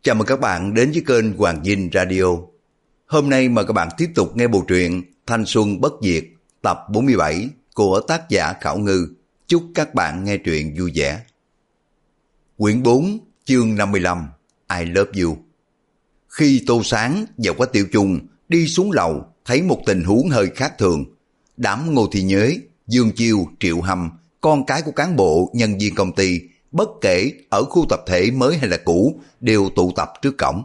Chào mừng các bạn đến với kênh Hoàng Dinh Radio. Hôm nay mời các bạn tiếp tục nghe bộ truyện Thanh Xuân Bất Diệt tập 47 của tác giả Khảo Ngư. Chúc các bạn nghe truyện vui vẻ. Quyển 4 chương 55 I Love You. Khi Tô Sáng và Quách Tiểu Chung đi xuống lầu thấy một tình huống hơi khác thường. Đám Ngô Thị Nhuế, Dương Chiêu, Triệu Hâm, con cái của cán bộ nhân viên công ty, bất kể ở khu tập thể mới hay là cũ, đều tụ tập trước cổng.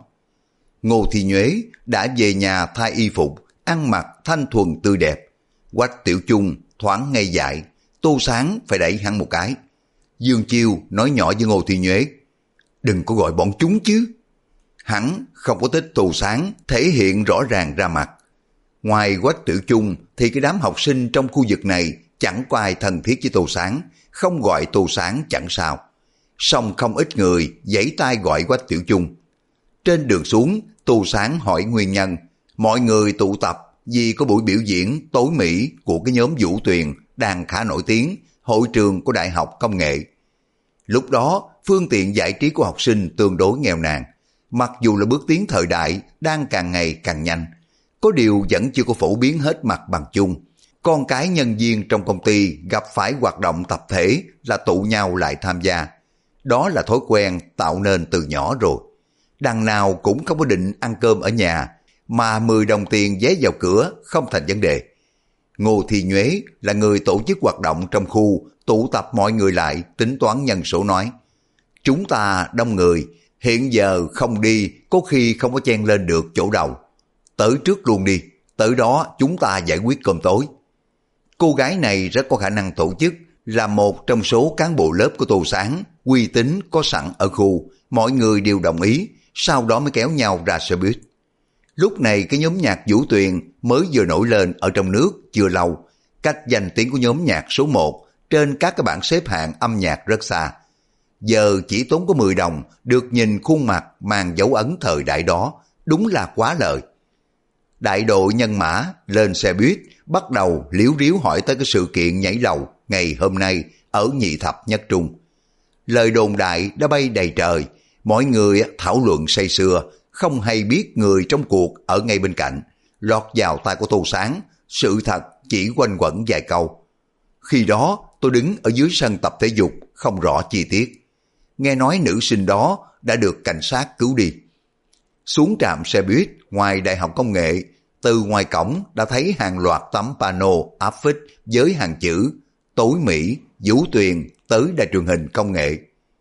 Ngô Thị Nhuế đã về nhà thay y phục, ăn mặc thanh thuần tươi đẹp. Quách Tiểu Chung thoáng ngây dại, Tô Sáng phải đẩy hắn một cái. Dương Chiêu nói nhỏ với Ngô Thị Nhuế, đừng có gọi bọn chúng chứ. Hắn không có thích Tô Sáng thể hiện rõ ràng ra mặt. Ngoài Quách Tiểu Chung thì cái đám học sinh trong khu vực này chẳng có ai thân thiết với Tô Sáng, không gọi Tô Sáng chẳng sao. Song không ít người giãy tay gọi Quách Tiểu Chung. Trên đường xuống, Tô Sáng hỏi nguyên nhân. Mọi người tụ tập vì có buổi biểu diễn tối mỹ của cái nhóm Vũ Tuyền đang khá nổi tiếng, hội trường của Đại học Công nghệ. Lúc đó, phương tiện giải trí của học sinh tương đối nghèo nàn. Mặc dù là bước tiến thời đại đang càng ngày càng nhanh, có điều vẫn chưa có phổ biến hết mặt bằng chung. Con cái nhân viên trong công ty gặp phải hoạt động tập thể là tụ nhau lại tham gia. Đó là thói quen tạo nên từ nhỏ rồi. Đằng nào cũng không có định ăn cơm ở nhà, mà 10 đồng tiền vé vào cửa không thành vấn đề. Ngô Thị Nhuế là người tổ chức hoạt động trong khu, tụ tập mọi người lại tính toán nhân số nói. Chúng ta đông người, hiện giờ không đi có khi không có chen lên được chỗ đầu. Tới trước luôn đi, tới đó chúng ta giải quyết cơm tối. Cô gái này rất có khả năng tổ chức, là một trong số cán bộ lớp của Tô Sáng, uy tín có sẵn ở khu, mọi người đều đồng ý, sau đó mới kéo nhau ra xe buýt. Lúc này cái nhóm nhạc Vũ Tuyền mới vừa nổi lên ở trong nước chưa lâu, cách danh tiếng của nhóm nhạc số 1 trên các cái bảng xếp hạng âm nhạc rất xa. Giờ chỉ tốn có 10 đồng được nhìn khuôn mặt mang dấu ấn thời đại đó, đúng là quá lời. Đại đội nhân mã lên xe buýt bắt đầu liếu riếu hỏi tới cái sự kiện nhảy lầu ngày hôm nay ở Nhị Thập Nhất Trung. Lời đồn đại đã bay đầy trời, mọi người thảo luận say sưa, không hay biết người trong cuộc ở ngay bên cạnh. Lọt vào tai của Tô Sáng, sự thật chỉ quanh quẩn vài câu. Khi đó tôi đứng ở dưới sân tập thể dục, không rõ chi tiết. Nghe nói nữ sinh đó đã được cảnh sát cứu đi. Xuống trạm xe buýt ngoài Đại học Công nghệ, từ ngoài cổng đã thấy hàng loạt tấm pano áp phích với hàng chữ tối mỹ Vũ Tuyền tới đài truyền hình công nghệ.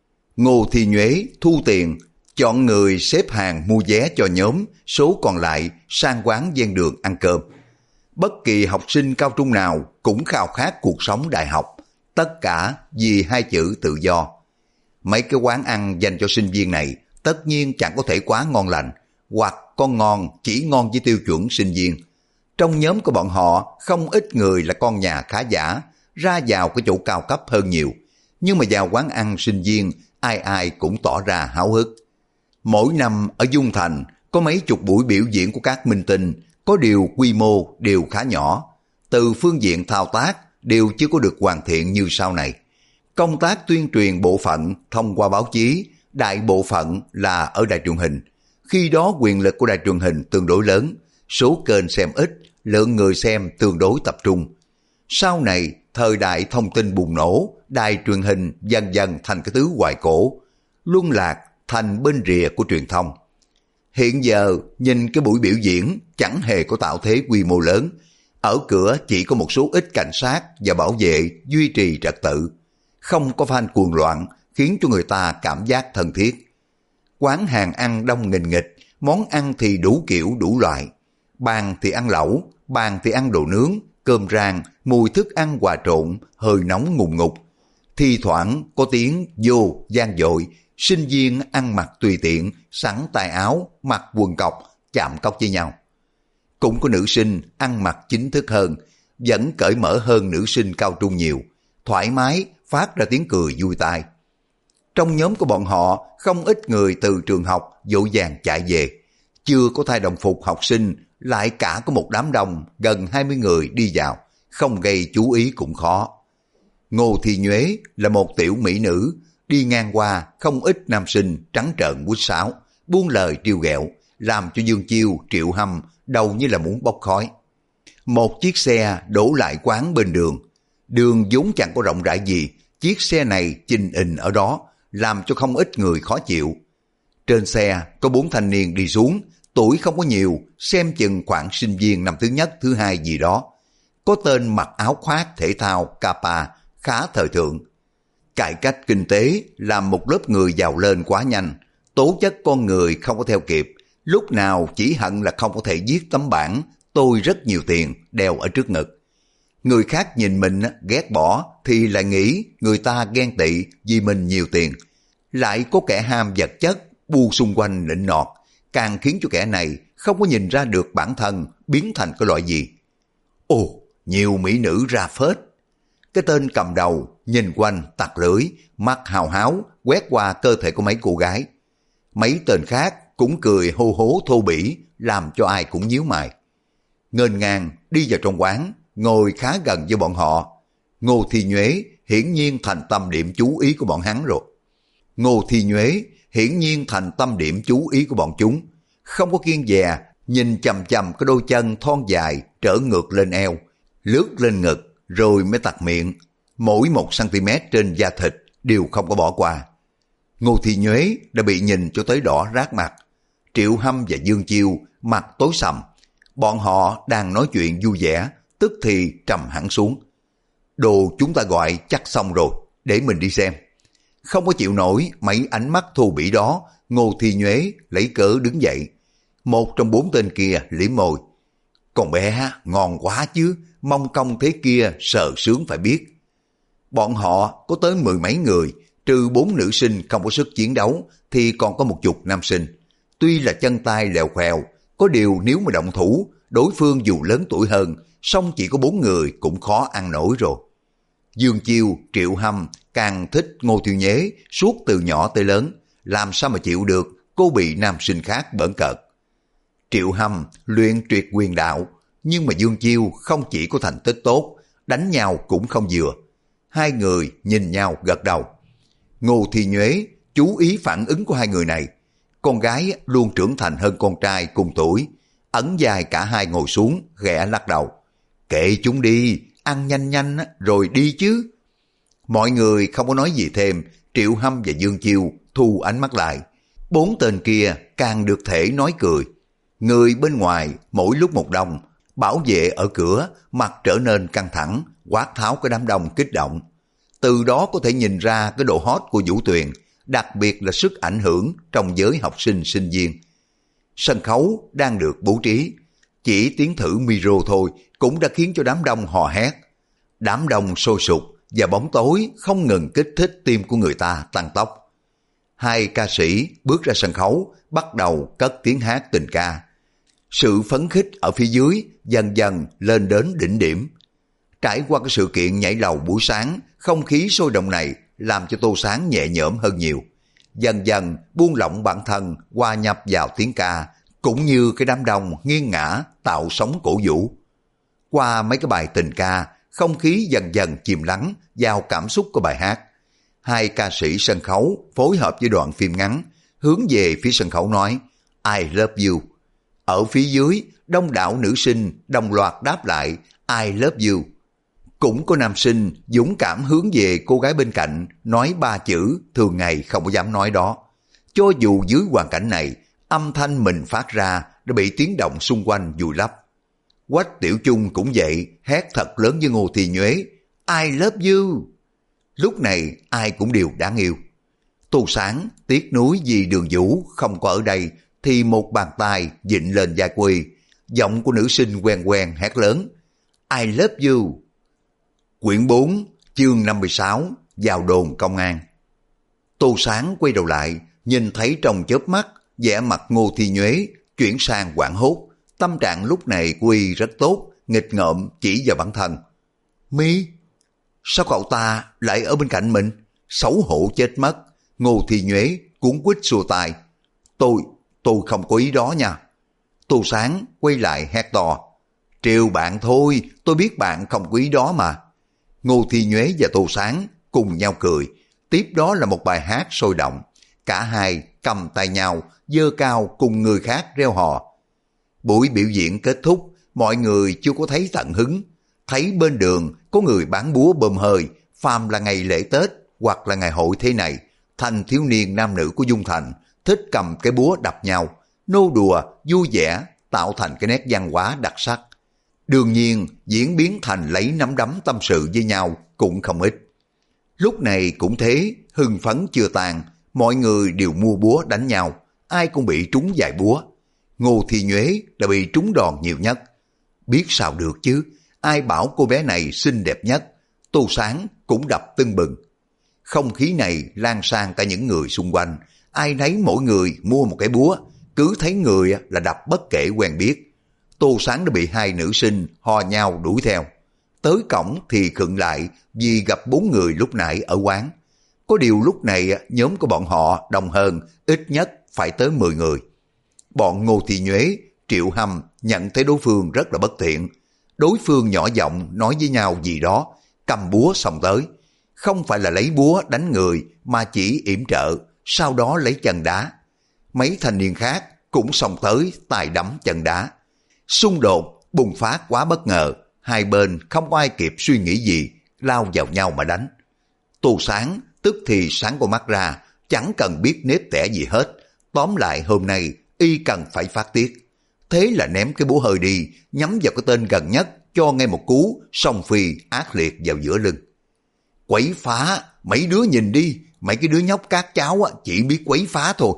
Ngô Thị Nhuế thu tiền, chọn người xếp hàng mua vé cho nhóm, số còn lại sang quán ven đường ăn cơm. Bất kỳ học sinh cao trung nào cũng khao khát cuộc sống đại học, tất cả vì hai chữ tự do. Mấy cái quán ăn dành cho sinh viên này tất nhiên chẳng có thể quá ngon lành, hoặc con ngon chỉ ngon với tiêu chuẩn sinh viên. Trong nhóm của bọn họ không ít người là con nhà khá giả, ra vào cái chỗ cao cấp hơn nhiều. Nhưng mà vào quán ăn sinh viên, ai ai cũng tỏ ra háo hức. Mỗi năm ở Dung Thành có mấy chục buổi biểu diễn của các minh tinh, có điều quy mô đều khá nhỏ. Từ phương diện thao tác đều chưa có được hoàn thiện như sau này. Công tác tuyên truyền bộ phận thông qua báo chí, đại bộ phận là ở đài truyền hình. Khi đó quyền lực của đài truyền hình tương đối lớn, số kênh xem ít, lượng người xem tương đối tập trung. Sau này, thời đại thông tin bùng nổ, đài truyền hình dần dần thành cái thứ hoài cổ, luân lạc thành bên rìa của truyền thông. Hiện giờ, nhìn cái buổi biểu diễn chẳng hề có tạo thế quy mô lớn. Ở cửa chỉ có một số ít cảnh sát và bảo vệ duy trì trật tự. Không có fan cuồng loạn, khiến cho người ta cảm giác thân thiết. Quán hàng ăn đông nghình nghịch, món ăn thì đủ kiểu đủ loại. Bàn thì ăn lẩu, bàn thì ăn đồ nướng, cơm rang, mùi thức ăn hòa trộn, hơi nóng ngùn ngụt. Thi thoảng có tiếng vô gian dội, sinh viên ăn mặc tùy tiện, sẵn tay áo, mặc quần cộc, chạm cốc với nhau. Cũng có nữ sinh ăn mặc chính thức hơn, vẫn cởi mở hơn nữ sinh cao trung nhiều, thoải mái, phát ra tiếng cười vui tai. Trong nhóm của bọn họ, không ít người từ trường học vội vàng chạy về. Chưa có thay đồng phục học sinh, lại cả có một đám đông gần 20 người đi vào, không gây chú ý cũng khó. Ngô Thị Nhuế là một tiểu mỹ nữ, đi ngang qua không ít nam sinh trắng trợn quýt sáo, buông lời trêu ghẹo, làm cho Dương Chiêu, Triệu Hâm đầu như là muốn bốc khói. Một chiếc xe đổ lại quán bên đường. Đường vốn chẳng có rộng rãi gì, chiếc xe này chình ình ở đó, làm cho không ít người khó chịu. Trên xe có 4 thanh niên đi xuống, tuổi không có nhiều, xem chừng khoảng sinh viên năm thứ nhất, thứ hai gì đó. Có tên mặc áo khoác thể thao Kappa, khá thời thượng. Cải cách kinh tế làm một lớp người giàu lên quá nhanh, tố chất con người không có theo kịp, lúc nào chỉ hận là không có thể viết tấm bảng tôi rất nhiều tiền đeo ở trước ngực. Người khác nhìn mình ghét bỏ thì lại nghĩ người ta ghen tị vì mình nhiều tiền. Lại có kẻ ham vật chất bu xung quanh nịnh nọt, càng khiến cho kẻ này không có nhìn ra được bản thân biến thành cái loại gì. Ồ, nhiều mỹ nữ ra phết. Cái tên cầm đầu nhìn quanh tặc lưỡi, mắt hào háo quét qua cơ thể của mấy cô gái. Mấy tên khác cũng cười hô hố thô bỉ, làm cho ai cũng nhíu mày. Nghênh ngang đi vào trong quán, ngồi khá gần với bọn họ. Ngô Thi Nhuế hiển nhiên thành tâm điểm chú ý của bọn hắn rồi. Ngô Thi Nhuế hiển nhiên thành tâm điểm chú ý của bọn chúng. Không có kiêng dè, nhìn chằm chằm cái đôi chân thon dài trở ngược lên eo, lướt lên ngực rồi mới tặc miệng. Mỗi 1cm trên da thịt đều không có bỏ qua. Ngô Thi Nhuế đã bị nhìn cho tới đỏ rát mặt. Triệu Hâm và Dương Chiêu mặt tối sầm. Bọn họ đang nói chuyện vui vẻ, tức thì trầm hẳn xuống. Đồ chúng ta gọi chắc xong rồi, để mình đi xem. Không có chịu nổi mấy ánh mắt thô bỉ đó, Ngô Thi Nhuế lấy cớ đứng dậy. Một trong 4 tên kia liếm môi. Con bé ngon quá chứ, mong công thế kia sợ sướng phải biết. Bọn họ có tới 10 mấy người, trừ 4 nữ sinh không có sức chiến đấu thì còn có 10 nam sinh. Tuy là chân tay lèo khèo, có điều nếu mà động thủ, đối phương dù lớn tuổi hơn, song chỉ có 4 người cũng khó ăn nổi rồi. Dương Chiêu, Triệu Hâm càng thích Ngô Thi Nhuế suốt từ nhỏ tới lớn, làm sao mà chịu được cô bị nam sinh khác bỡn cợt. Triệu Hâm luyện tuyệt quyền đạo, nhưng mà Dương Chiêu không chỉ có thành tích tốt, đánh nhau cũng không vừa. Hai người nhìn nhau gật đầu. Ngô Thi Nhuế chú ý phản ứng của hai người này. Con gái luôn trưởng thành hơn con trai cùng tuổi. Ẩn dài cả hai ngồi xuống, ghẻ lắc đầu. Kệ chúng đi, ăn nhanh nhanh rồi đi chứ. Mọi người không có nói gì thêm. Triệu Hâm và Dương Chiêu thu ánh mắt lại. 4 tên kia càng được thể nói cười. Người bên ngoài mỗi lúc một đông, bảo vệ ở cửa mặt trở nên căng thẳng, quát tháo cái đám đông kích động. Từ đó có thể nhìn ra cái độ hot của Vũ Tuyền, đặc biệt là sức ảnh hưởng trong giới học sinh sinh viên. Sân khấu đang được bố trí, chỉ tiếng thử micro thôi cũng đã khiến cho đám đông hò hét. Đám đông sôi sục và bóng tối không ngừng kích thích tim của người ta tăng tốc. Hai ca sĩ bước ra sân khấu, bắt đầu cất tiếng hát tình ca. Sự phấn khích ở phía dưới dần dần lên đến đỉnh điểm. Trải qua cái sự kiện nhảy lầu buổi sáng, không khí sôi động này làm cho Tô Sáng nhẹ nhõm hơn nhiều. Dần dần buông lỏng bản thân, hòa nhập vào tiếng ca, cũng như cái đám đông nghiêng ngã tạo sóng cổ vũ. Qua mấy cái bài tình ca, không khí dần dần chìm lắng vào cảm xúc của bài hát. Hai ca sĩ sân khấu phối hợp với đoạn phim ngắn, hướng về phía sân khấu nói I love you. Ở phía dưới, đông đảo nữ sinh đồng loạt đáp lại I love you. Cũng có nam sinh dũng cảm hướng về cô gái bên cạnh nói 3 chữ thường ngày không có dám nói đó. Cho dù dưới hoàn cảnh này, âm thanh mình phát ra đã bị tiếng động xung quanh vùi lấp. Quách Tiểu Chung cũng vậy, hét thật lớn với Ngô Thi Nhuế I love you. Lúc này ai cũng đều đáng yêu. Tô Sáng tiếc nuối vì Đường Vũ không có ở đây thì một bàn tay vịn lên vai Quy. Giọng của nữ sinh quen quen hét lớn I love you. Quyển 4, chương 56, vào đồn công an. Tô Sáng quay đầu lại, nhìn thấy trong chớp mắt, vẻ mặt Ngô Thi Nhuế chuyển sang hoảng hốt. Tâm trạng lúc này của y rất tốt, nghịch ngợm chỉ vào bản thân. Mi, sao cậu ta lại ở bên cạnh mình? Xấu hổ chết mất. Ngô Thi Nhuế cuốn quýt xua tay. Tôi không có ý đó nha. Tô Sáng quay lại hét to. Trêu bạn thôi, tôi biết bạn không có ý đó mà. Ngô Thi Nhuế và Tô Sáng cùng nhau cười. Tiếp đó là một bài hát sôi động. Cả hai cầm tay nhau, giơ cao cùng người khác reo hò. Buổi biểu diễn kết thúc, mọi người chưa có thấy tận hứng. Thấy bên đường có người bán búa bơm hơi, phàm là ngày lễ Tết hoặc là ngày hội thế này, thanh thiếu niên nam nữ của Dung Thành thích cầm cái búa đập nhau, nô đùa, vui vẻ, tạo thành cái nét văn hóa đặc sắc. Đương nhiên, diễn biến thành lấy nắm đấm tâm sự với nhau cũng không ít. Lúc này cũng thế, hưng phấn chưa tàn, mọi người đều mua búa đánh nhau, ai cũng bị trúng vài búa. Ngô Thi Nhuế đã bị trúng đòn nhiều nhất. Biết sao được chứ, ai bảo cô bé này xinh đẹp nhất, Tô Sáng cũng đập tưng bừng. Không khí này lan sang cả những người xung quanh, ai nấy mỗi người mua một cái búa, cứ thấy người là đập bất kể quen biết. Tô Sáng đã bị hai nữ sinh hò nhau đuổi theo. Tới cổng thì khựng lại vì gặp 4 người lúc nãy ở quán. Có điều lúc này nhóm của bọn họ đông hơn, ít nhất phải tới 10 người. Bọn Ngô Thị Nhuế, Triệu Hâm nhận thấy đối phương rất là bất thiện. Đối phương nhỏ giọng nói với nhau gì đó, cầm búa xông tới. Không phải là lấy búa đánh người mà chỉ yểm trợ, sau đó lấy chân đá. Mấy thanh niên khác cũng xông tới tài đấm chân đá. Xung đột bùng phát quá bất ngờ, hai bên không có ai kịp suy nghĩ gì, lao vào nhau mà đánh. Tô Sáng tức thì sáng con mắt ra, chẳng cần biết nếp tẻ gì hết. Tóm lại hôm nay y cần phải phát tiết. Thế là ném cái búa hơi đi, nhắm vào cái tên gần nhất, cho ngay một cú song phi ác liệt vào giữa lưng. Quấy phá, mấy đứa nhìn đi, mấy cái đứa nhóc các cháu chỉ biết quấy phá thôi.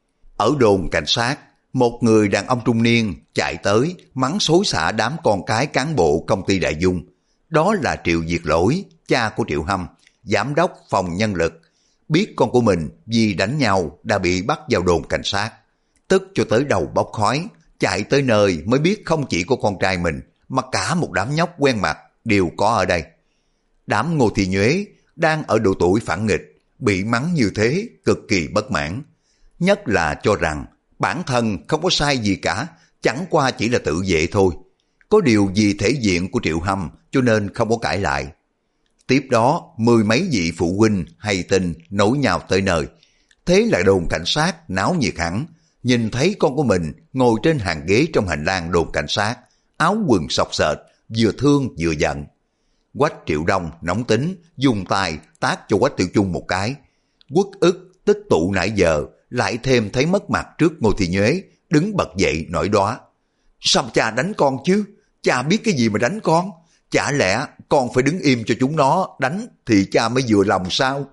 Ở đồn cảnh sát, một người đàn ông trung niên chạy tới mắng xối xả đám con cái cán bộ công ty Đại Dung. Đó là Triệu Diệt Lỗi, cha của Triệu Hâm, giám đốc phòng nhân lực. Biết con của mình vì đánh nhau đã bị bắt vào đồn cảnh sát. Tức cho tới đầu bốc khói, chạy tới nơi mới biết không chỉ có con trai mình, mà cả một đám nhóc quen mặt đều có ở đây. Đám Ngô Thị Nhuế đang ở độ tuổi phản nghịch, bị mắng như thế cực kỳ bất mãn. Nhất là cho rằng bản thân không có sai gì cả, chẳng qua chỉ là tự vệ thôi. Có điều vì thể diện của Triệu Hâm cho nên không có cãi lại. Tiếp đó 10 mấy vị phụ huynh hay tin nối nhau tới nơi. Thế là đồn cảnh sát náo nhiệt hẳn, nhìn thấy con của mình ngồi trên hàng ghế trong hành lang đồn cảnh sát, áo quần xộc xệch, vừa thương vừa giận. Quách Triệu Đông nóng tính, dùng tay tát cho Quách Tiểu Chung một cái. Uất ức tích tụ nãy giờ, lại thêm thấy mất mặt trước Ngô Thị Nhuế, đứng bật dậy nổi đoá. Sao cha đánh con chứ? Cha biết cái gì mà đánh con? Chả lẽ con phải đứng im cho chúng nó đánh thì cha mới vừa lòng sao?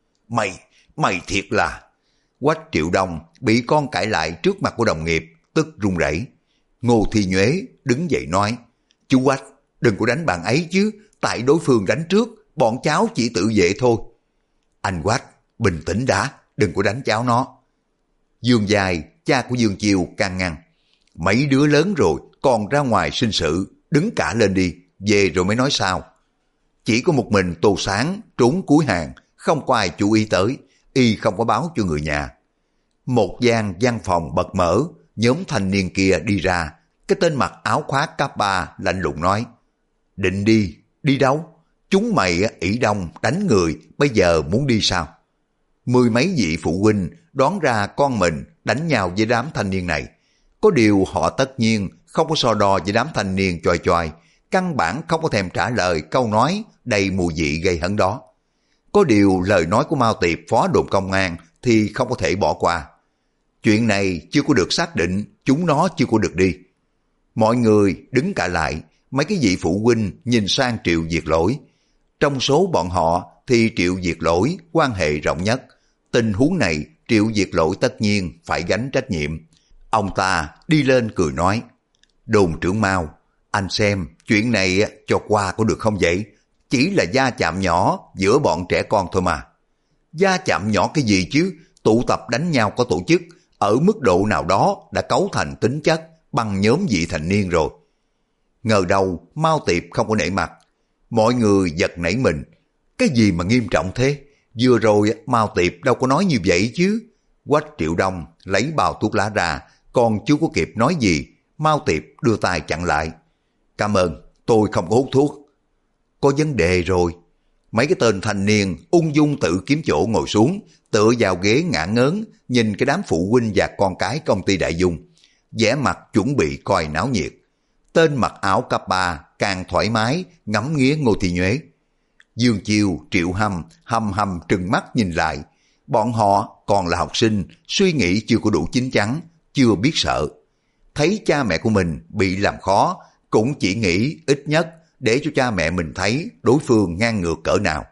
Mày thiệt là... Quách Triệu Đông bị con cãi lại trước mặt của đồng nghiệp, tức run rẩy. Ngô Thị Nhuế đứng dậy nói, chú Quách, đừng có đánh bạn ấy chứ, tại đối phương đánh trước, bọn cháu chỉ tự vệ thôi. Anh Quách, bình tĩnh đã, đừng có đánh cháu nó. Dương Dài, cha của Dương Chiêu can ngăn. Mấy đứa lớn rồi, còn ra ngoài sinh sự, đứng cả lên đi, về rồi mới nói sao. Chỉ có một mình Tô Sáng trốn cuối hàng, không có ai chú ý tới, y không có báo cho người nhà. Một gian phòng bật mở, nhóm thanh niên kia đi ra, cái tên mặc áo khoác cấp 3 lạnh lùng nói, định đi đâu? Chúng mày ỷ đông đánh người, bây giờ muốn đi sao? 10 mấy vị phụ huynh đoán ra con mình đánh nhau với đám thanh niên này. Có điều họ tất nhiên không có so đo với đám thanh niên choi choi, căn bản không có thèm trả lời câu nói đầy mùi vị gây hấn đó. Có điều lời nói của Mao Tiệp phó đồn công an thì không có thể bỏ qua. Chuyện này chưa có được xác định, chúng nó chưa có được đi. Mọi người đứng cả lại, mấy cái vị phụ huynh nhìn sang Triệu Diệt Lỗi. Trong số bọn họ thì Triệu Diệt Lỗi quan hệ rộng nhất. Tình huống này Triệu Diệt Lỗi tất nhiên phải gánh trách nhiệm. Ông ta đi lên cười nói, đồn trưởng Mao, anh xem chuyện này cho qua có được không vậy? Chỉ là va chạm nhỏ giữa bọn trẻ con thôi mà. Va chạm nhỏ cái gì chứ? Tụ tập đánh nhau có tổ chức, ở mức độ nào đó đã cấu thành tính chất bằng nhóm vị thành niên rồi. Ngờ đâu Mao Tiệp không có nể mặt. Mọi người giật nảy mình. Cái gì mà nghiêm trọng thế? Vừa rồi Mao Tiệp đâu có nói như vậy chứ. Quách Triệu Đông lấy bao thuốc lá ra, còn chưa có kịp nói gì, Mao Tiệp đưa tay chặn lại. Cảm ơn, tôi không có hút thuốc. Có vấn đề rồi. Mấy cái tên thanh niên ung dung tự kiếm chỗ ngồi xuống, tựa vào ghế ngả ngớn, nhìn cái đám phụ huynh và con cái công ty Đại Dung, vẻ mặt chuẩn bị coi náo nhiệt. Tên mặc áo cấp 3 càng thoải mái ngắm nghía Ngô Thị Nhuế. Dương Chiêu, Triệu Hâm hầm hầm trừng mắt nhìn lại. Bọn họ còn là học sinh, suy nghĩ chưa có đủ chín chắn, chưa biết sợ. Thấy cha mẹ của mình bị làm khó, cũng chỉ nghĩ ít nhất để cho cha mẹ mình thấy đối phương ngang ngược cỡ nào.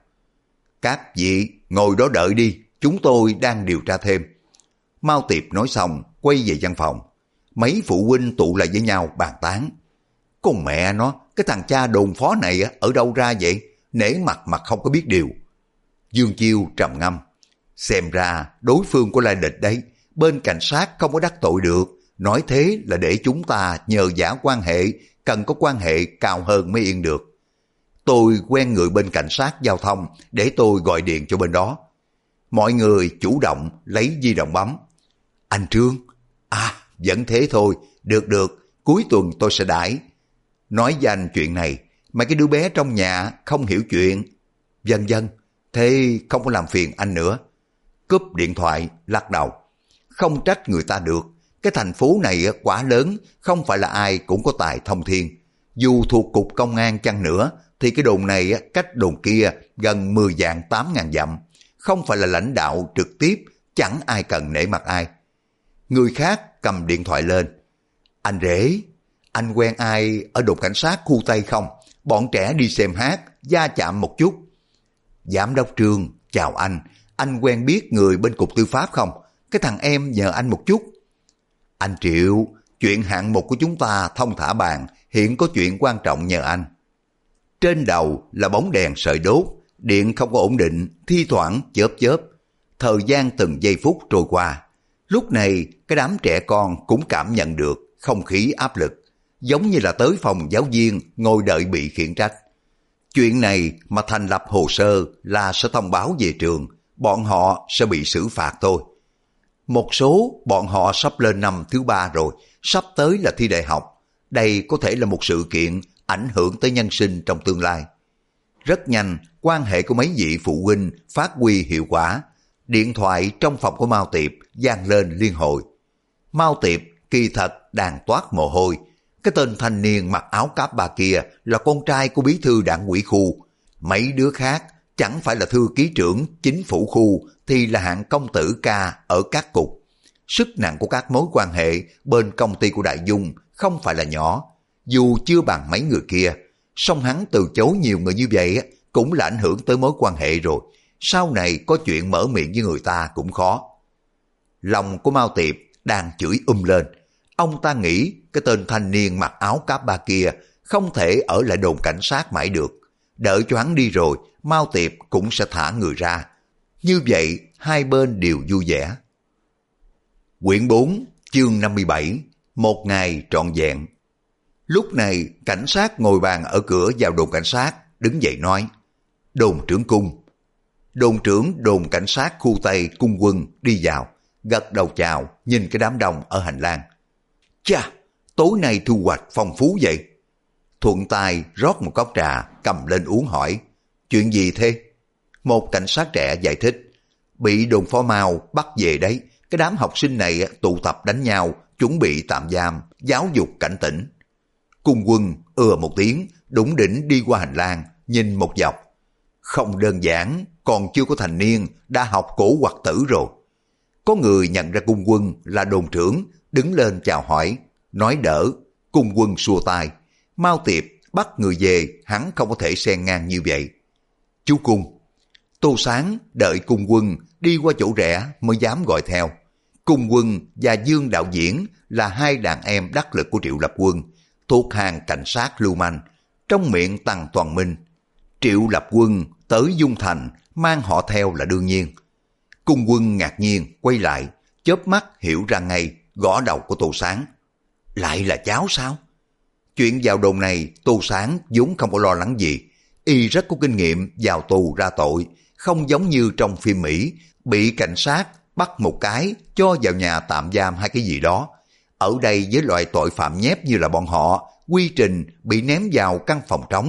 Các vị ngồi đó đợi đi, chúng tôi đang điều tra thêm. Mao Tiệp nói xong, quay về văn phòng. Mấy phụ huynh tụ lại với nhau bàn tán. Con mẹ nó, cái thằng cha đồn phó này ở đâu ra vậy? Nể mặt mà không có biết điều. Dương Chiêu trầm ngâm. Xem ra đối phương có lai lịch đấy, bên cảnh sát không có đắc tội được. Nói thế là để chúng ta nhờ vả quan hệ, cần có quan hệ cao hơn mới yên được. Tôi quen người bên cảnh sát giao thông, để tôi gọi điện cho bên đó. Mọi người chủ động lấy di động bấm. Anh Trương? À, vẫn thế thôi, được, cuối tuần tôi sẽ đãi. Nói với anh chuyện này, mấy cái đứa bé trong nhà không hiểu chuyện. Vâng, thế không có làm phiền anh nữa. Cúp điện thoại, lắc đầu. Không trách người ta được, cái thành phố này quá lớn, không phải là ai cũng có tài thông thiên. Dù thuộc cục công an chăng nữa, thì cái đồn này cách đồn kia gần 10 vạn 8.000 dặm. Không phải là lãnh đạo trực tiếp, chẳng ai cần nể mặt ai. Người khác cầm điện thoại lên. Anh Rể, anh quen ai ở đồn cảnh sát khu Tây không? Bọn trẻ đi xem hát, va chạm một chút. Giám đốc Trương, chào anh quen biết người bên cục tư pháp không? Cái thằng em nhờ anh một chút. Anh Triệu, chuyện hạng mục của chúng ta thông thả bàn, hiện có chuyện quan trọng nhờ anh. Trên đầu là bóng đèn sợi đốt, điện không có ổn định, thi thoảng chớp. Thời gian từng giây phút trôi qua. Lúc này, cái đám trẻ con cũng cảm nhận được không khí áp lực, giống như là tới phòng giáo viên ngồi đợi bị khiển trách. Chuyện này mà thành lập hồ sơ là sẽ thông báo về trường, bọn họ sẽ bị xử phạt thôi. Một số bọn họ sắp lên năm thứ 3 rồi, sắp tới là thi đại học. Đây có thể là một sự kiện ảnh hưởng tới nhân sinh trong tương lai. Rất nhanh, quan hệ của mấy vị phụ huynh phát huy hiệu quả. Điện thoại trong phòng của Mao Tiệp vang lên liên hồi. Mao Tiệp kỳ thật đang toát mồ hôi. Cái tên thanh niên mặc áo cáp ba kia là con trai của bí thư đảng ủy khu. Mấy đứa khác chẳng phải là thư ký trưởng chính phủ khu thì là hạng công tử ca ở các cục. Sức nặng của các mối quan hệ bên công ty của Đại Dung không phải là nhỏ. Dù chưa bằng mấy người kia, song hắn từ chối nhiều người như vậy cũng là ảnh hưởng tới mối quan hệ rồi. Sau này có chuyện mở miệng với người ta cũng khó. Lòng của Mao Tiệp đang chửi lên. Ông ta nghĩ cái tên thanh niên mặc áo cáp ba kia không thể ở lại đồn cảnh sát mãi được. Đợi cho hắn đi rồi, Mao Tiệp cũng sẽ thả người ra. Như vậy, hai bên đều vui vẻ. Quyển 4, chương 57, một ngày trọn vẹn. Lúc này, cảnh sát ngồi bàn ở cửa vào đồn cảnh sát, đứng dậy nói. Đồn trưởng Cung. Đồn trưởng đồn cảnh sát khu Tây Cung Quân đi vào, gật đầu chào, nhìn cái đám đông ở hành lang. Chà, tối nay thu hoạch phong phú vậy. Thuận tay rót một cốc trà, cầm lên uống hỏi. Chuyện gì thế? Một cảnh sát trẻ giải thích. Bị đồn phó Mao bắt về đấy. Cái đám học sinh này tụ tập đánh nhau, chuẩn bị tạm giam, giáo dục cảnh tỉnh. Cung Quân một tiếng, đủng đỉnh đi qua hành lang, nhìn một dọc. Không đơn giản, còn chưa có thành niên, đã học cổ hoặc tử rồi. Có người nhận ra Cung Quân là đồn trưởng, đứng lên chào hỏi, nói đỡ. Cung Quân xua tay. Mao Tiệp bắt người về, hắn không có thể xen ngang như vậy. Chú Cung. Tô Sáng đợi Cung Quân đi qua chỗ rẽ mới dám gọi theo. Cung Quân và Dương đạo diễn là hai đàn em đắc lực của Triệu Lập Quân, thuộc hàng cảnh sát lưu manh, trong miệng Tằng Toàn Minh. Triệu Lập Quân tới Dung Thành mang họ theo là đương nhiên. Cung Quân ngạc nhiên quay lại, chớp mắt hiểu ra ngay, gõ đầu của Tô Sáng. Lại là cháu sao? Chuyện vào đồn này Tô Sáng vốn không có lo lắng gì. Y rất có kinh nghiệm vào tù ra tội, không giống như trong phim Mỹ, bị cảnh sát bắt một cái cho vào nhà tạm giam hay cái gì đó. Ở đây với loại tội phạm nhép như là bọn họ, quy trình bị ném vào căn phòng trống.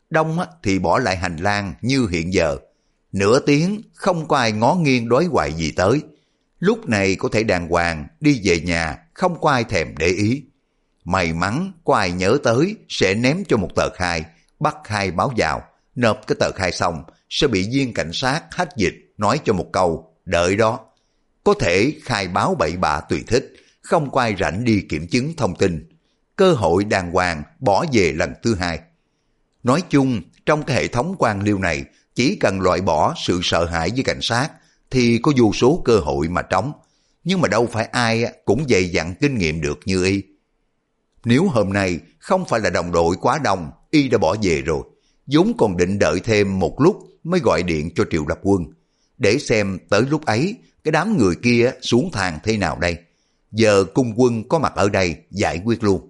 đông thì bỏ lại hành lang như hiện giờ. Nửa tiếng không có ai ngó nghiêng đối hoài gì tới. Lúc này có thể đàng hoàng đi về nhà, không có ai thèm để ý. May mắn có ai nhớ tới sẽ ném cho một tờ khai, bắt khai báo vào, nộp cái tờ khai xong sẽ bị viên cảnh sát hách dịch nói cho một câu, đợi đó. Có thể khai báo bậy bạ tùy thích, không có ai rảnh đi kiểm chứng thông tin. Cơ hội đàng hoàng bỏ về lần thứ hai. Nói chung, trong cái hệ thống quan liêu này, chỉ cần loại bỏ sự sợ hãi với cảnh sát thì có vô số cơ hội mà trống. Nhưng mà đâu phải ai cũng dày dặn kinh nghiệm được như y. Nếu hôm nay không phải là đồng đội quá đông, y đã bỏ về rồi. vốn còn định đợi thêm một lúc mới gọi điện cho Triệu Lập Quân, để xem tới lúc ấy cái đám người kia xuống thang thế nào đây. Giờ cung quân có mặt ở đây giải quyết luôn.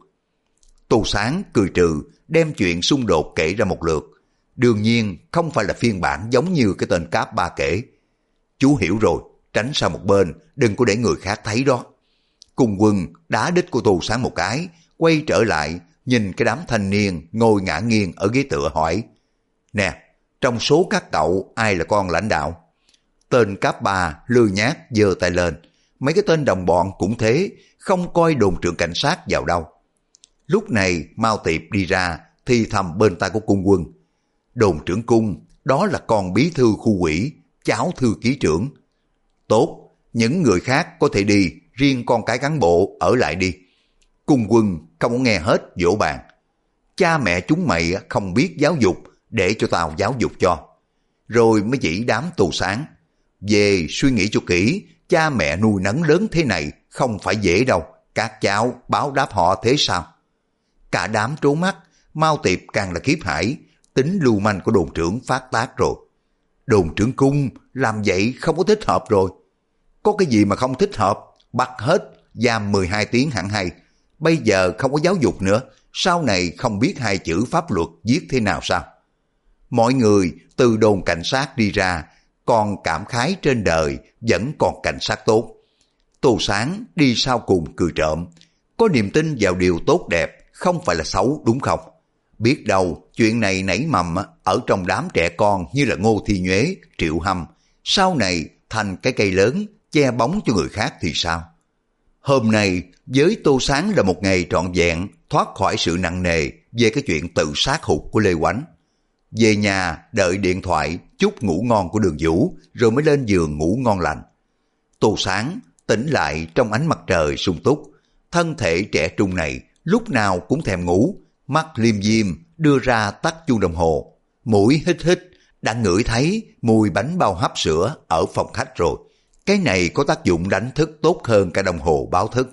Tô Sáng cười trừ, đem chuyện xung đột kể ra một lượt. Đương nhiên không phải là phiên bản giống như cái tên Cáp Ba kể. Chú hiểu rồi, tránh sang một bên, đừng có để người khác thấy đó. Cung quân đá đít của Tô Sáng một cái, quay trở lại, nhìn cái đám thanh niên ngồi ngả nghiêng ở ghế tựa hỏi: Nè, trong số các cậu ai là con lãnh đạo? Tên Cáp Ba lười nhác giơ tay lên. Mấy cái tên đồng bọn cũng thế, không coi đồn trưởng cảnh sát vào đâu. Lúc này Mao Tiệp đi ra thì thầm bên tai của cung quân: Đồn trưởng cung, đó là con bí thư khu ủy, cháu thư ký trưởng. Tốt, những người khác có thể đi, riêng con cái cán bộ ở lại đi. Cung quân không có nghe hết vỗ bàn: Cha mẹ chúng mày không biết giáo dục, để cho tao giáo dục cho. Rồi mới chỉ đám Tô Sáng: Về suy nghĩ cho kỹ, cha mẹ nuôi nấng lớn thế này không phải dễ đâu, các cháu báo đáp họ thế sao? Cả đám trố mắt, Mao Tiệp càng là khiếp hãi, tính lưu manh của đồn trưởng phát tác rồi. Đồn trưởng cung làm vậy không có thích hợp rồi. Có cái gì mà không thích hợp, bắt hết, giam 12 tiếng hẳn hay. Bây giờ không có giáo dục nữa, sau này không biết hai chữ pháp luật viết thế nào sao? Mọi người từ đồn cảnh sát đi ra, còn cảm khái trên đời vẫn còn cảnh sát tốt. Tô Sáng đi sau cùng cười trộm, có niềm tin vào điều tốt đẹp, không phải là xấu đúng không? Biết đâu chuyện này nảy mầm ở trong đám trẻ con như là Ngô Thi Nhuế, Triệu Hâm, sau này thành cái cây lớn che bóng cho người khác thì sao? Hôm nay với Tô Sáng là một ngày trọn vẹn, thoát khỏi sự nặng nề về cái chuyện tự sát hụt của Lê Oánh. Về nhà đợi điện thoại chúc ngủ ngon của Đường Vũ rồi mới lên giường ngủ ngon lành. Tô Sáng tỉnh lại trong ánh mặt trời sung túc, thân thể trẻ trung này lúc nào cũng thèm ngủ, mắt liêm diêm đưa ra tắt chuông đồng hồ, mũi hít hít đã ngửi thấy mùi bánh bao hấp sữa ở phòng khách rồi. Cái này có tác dụng đánh thức tốt hơn cả đồng hồ báo thức.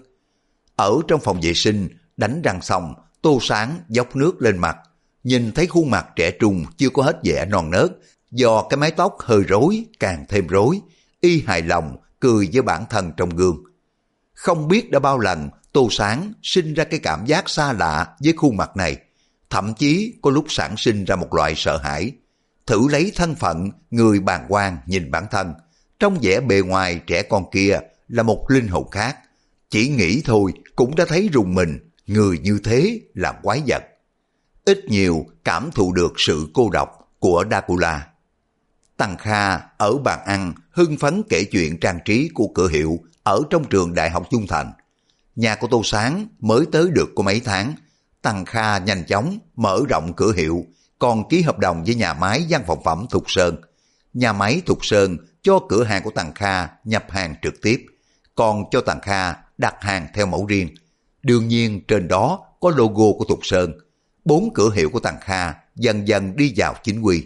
Ở trong phòng vệ sinh đánh răng xong, Tô Sáng dốc nước lên mặt, nhìn thấy khuôn mặt trẻ trung chưa có hết vẻ non nớt, do cái mái tóc hơi rối càng thêm rối, y hài lòng cười với bản thân trong gương. Không biết đã bao lần Tô Sáng sinh ra cái cảm giác xa lạ với khuôn mặt này, thậm chí có lúc sản sinh ra một loại sợ hãi. Thử lấy thân phận người bàng quan nhìn bản thân, trong vẻ bề ngoài trẻ con kia là một linh hồn khác, chỉ nghĩ thôi cũng đã thấy rùng mình, người như thế là quái vật. Ít nhiều cảm thụ được sự cô độc của Dracula. Tăng Kha ở bàn ăn hưng phấn kể chuyện trang trí của cửa hiệu ở trong trường Đại học Dung Thành. Nhà của Tô Sáng mới tới được có mấy tháng, Tăng Kha nhanh chóng mở rộng cửa hiệu, còn ký hợp đồng với nhà máy văn phòng phẩm Thục Sơn. Nhà máy Thục Sơn cho cửa hàng của Tăng Kha nhập hàng trực tiếp, còn cho Tăng Kha đặt hàng theo mẫu riêng. Đương nhiên trên đó có logo của Thục Sơn. 4 cửa hiệu của Tăng Kha dần dần đi vào chính quy.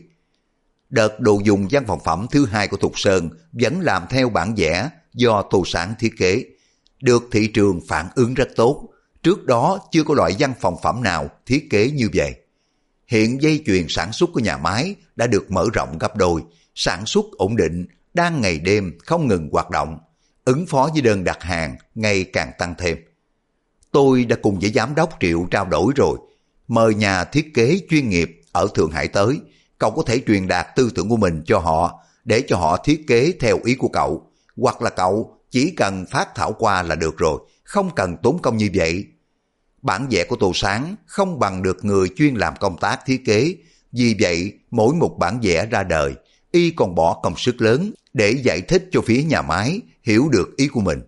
Đợt đồ dùng văn phòng phẩm thứ hai của Thục Sơn vẫn làm theo bản vẽ do Tô Sáng thiết kế, được thị trường phản ứng rất tốt. Trước đó chưa có loại văn phòng phẩm nào thiết kế như vậy. Hiện dây chuyền sản xuất của nhà máy đã được mở rộng gấp đôi, sản xuất ổn định, đang ngày đêm không ngừng hoạt động, ứng phó với đơn đặt hàng ngày càng tăng thêm. Tôi đã cùng với giám đốc Triệu trao đổi rồi, mời nhà thiết kế chuyên nghiệp ở Thượng Hải tới, cậu có thể truyền đạt tư tưởng của mình cho họ, để cho họ thiết kế theo ý của cậu, hoặc là cậu chỉ cần phát thảo qua là được rồi, không cần tốn công như vậy. Bản vẽ của Tô Sáng không bằng được người chuyên làm công tác thiết kế, Vì vậy, mỗi một bản vẽ ra đời, y còn bỏ công sức lớn để giải thích cho phía nhà máy hiểu được ý của mình.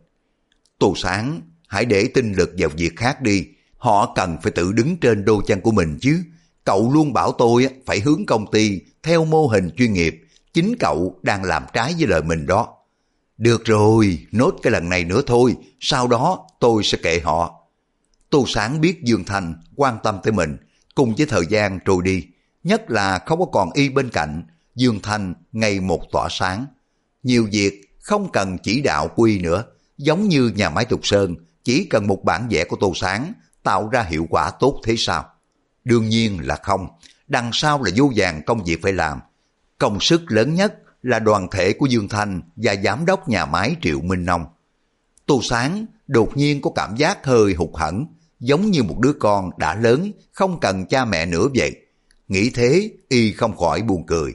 Tô Sáng, hãy để tinh lực vào việc khác đi, họ cần phải tự đứng trên đôi chân của mình chứ. Cậu luôn bảo tôi phải hướng công ty theo mô hình chuyên nghiệp, chính cậu đang làm trái với lời mình đó. Được rồi, nốt cái lần này nữa thôi, sau đó tôi sẽ kệ họ. Tô Sáng biết Dương Thanh quan tâm tới mình, cùng với thời gian trôi đi, nhất là không có còn y bên cạnh, Dương Thanh ngày một tỏa sáng. Nhiều việc không cần chỉ đạo của y nữa, giống như nhà máy Tục Sơn, chỉ cần một bản vẽ của Tô Sáng tạo ra hiệu quả tốt thế sao? Đương nhiên là không, đằng sau là vô vàn công việc phải làm. Công sức lớn nhất là đoàn thể của Dương Thanh và giám đốc nhà máy Triệu Minh Nông. Tô Sáng đột nhiên có cảm giác hơi hụt hẫng, giống như một đứa con đã lớn, không cần cha mẹ nữa vậy. Nghĩ thế, y không khỏi buồn cười.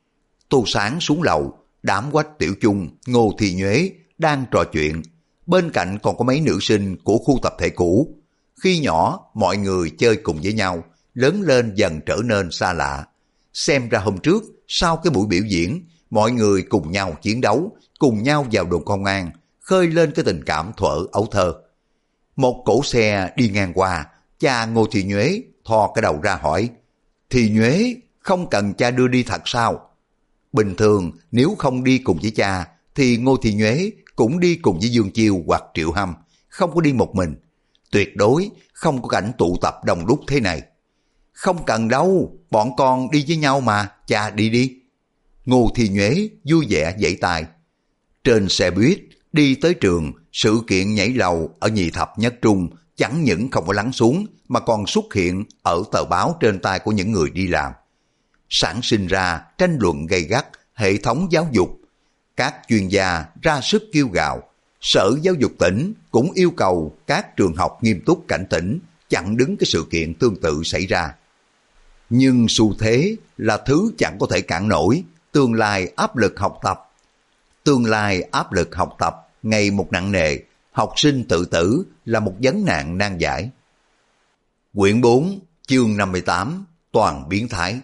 Tô Sáng xuống lầu, đám Quách Tiểu Chung, Ngô Thị Nhuế đang trò chuyện. Bên cạnh còn có mấy nữ sinh của khu tập thể cũ. Khi nhỏ, mọi người chơi cùng với nhau, lớn lên dần trở nên xa lạ. Xem ra hôm trước, sau cái buổi biểu diễn, mọi người cùng nhau chiến đấu, cùng nhau vào đồn công an, khơi lên cái tình cảm thuở ấu thơ. Một cỗ xe đi ngang qua, cha Ngô Thị Nhuế thò cái đầu ra hỏi, Thị Nhuế, không cần cha đưa đi thật sao? Bình thường nếu không đi cùng với cha, thì Ngô Thị Nhuế cũng đi cùng với Dương Chiêu hoặc Triệu Hâm, không có đi một mình. Tuyệt đối không có cảnh tụ tập đông đúc thế này. Không cần đâu, bọn con đi với nhau mà, cha đi đi. Ngô Thị Nhuế vui vẻ vẫy tay. Trên xe buýt, đi tới trường, sự kiện nhảy lầu ở nhị thập nhất trung chẳng những không có lắng xuống mà còn xuất hiện ở tờ báo trên tay của những người đi làm. Sản sinh ra tranh luận gay gắt hệ thống giáo dục. Các chuyên gia ra sức kêu gào. Sở Giáo dục tỉnh cũng yêu cầu các trường học nghiêm túc cảnh tỉnh, chặn đứng cái sự kiện tương tự xảy ra. Nhưng xu thế là thứ chẳng có thể cản nổi, tương lai áp lực học tập. Tương lai áp lực học tập ngày một nặng nề, học sinh tự tử là một vấn nạn nan giải. Quyển 4, chương 58, toàn biến thái.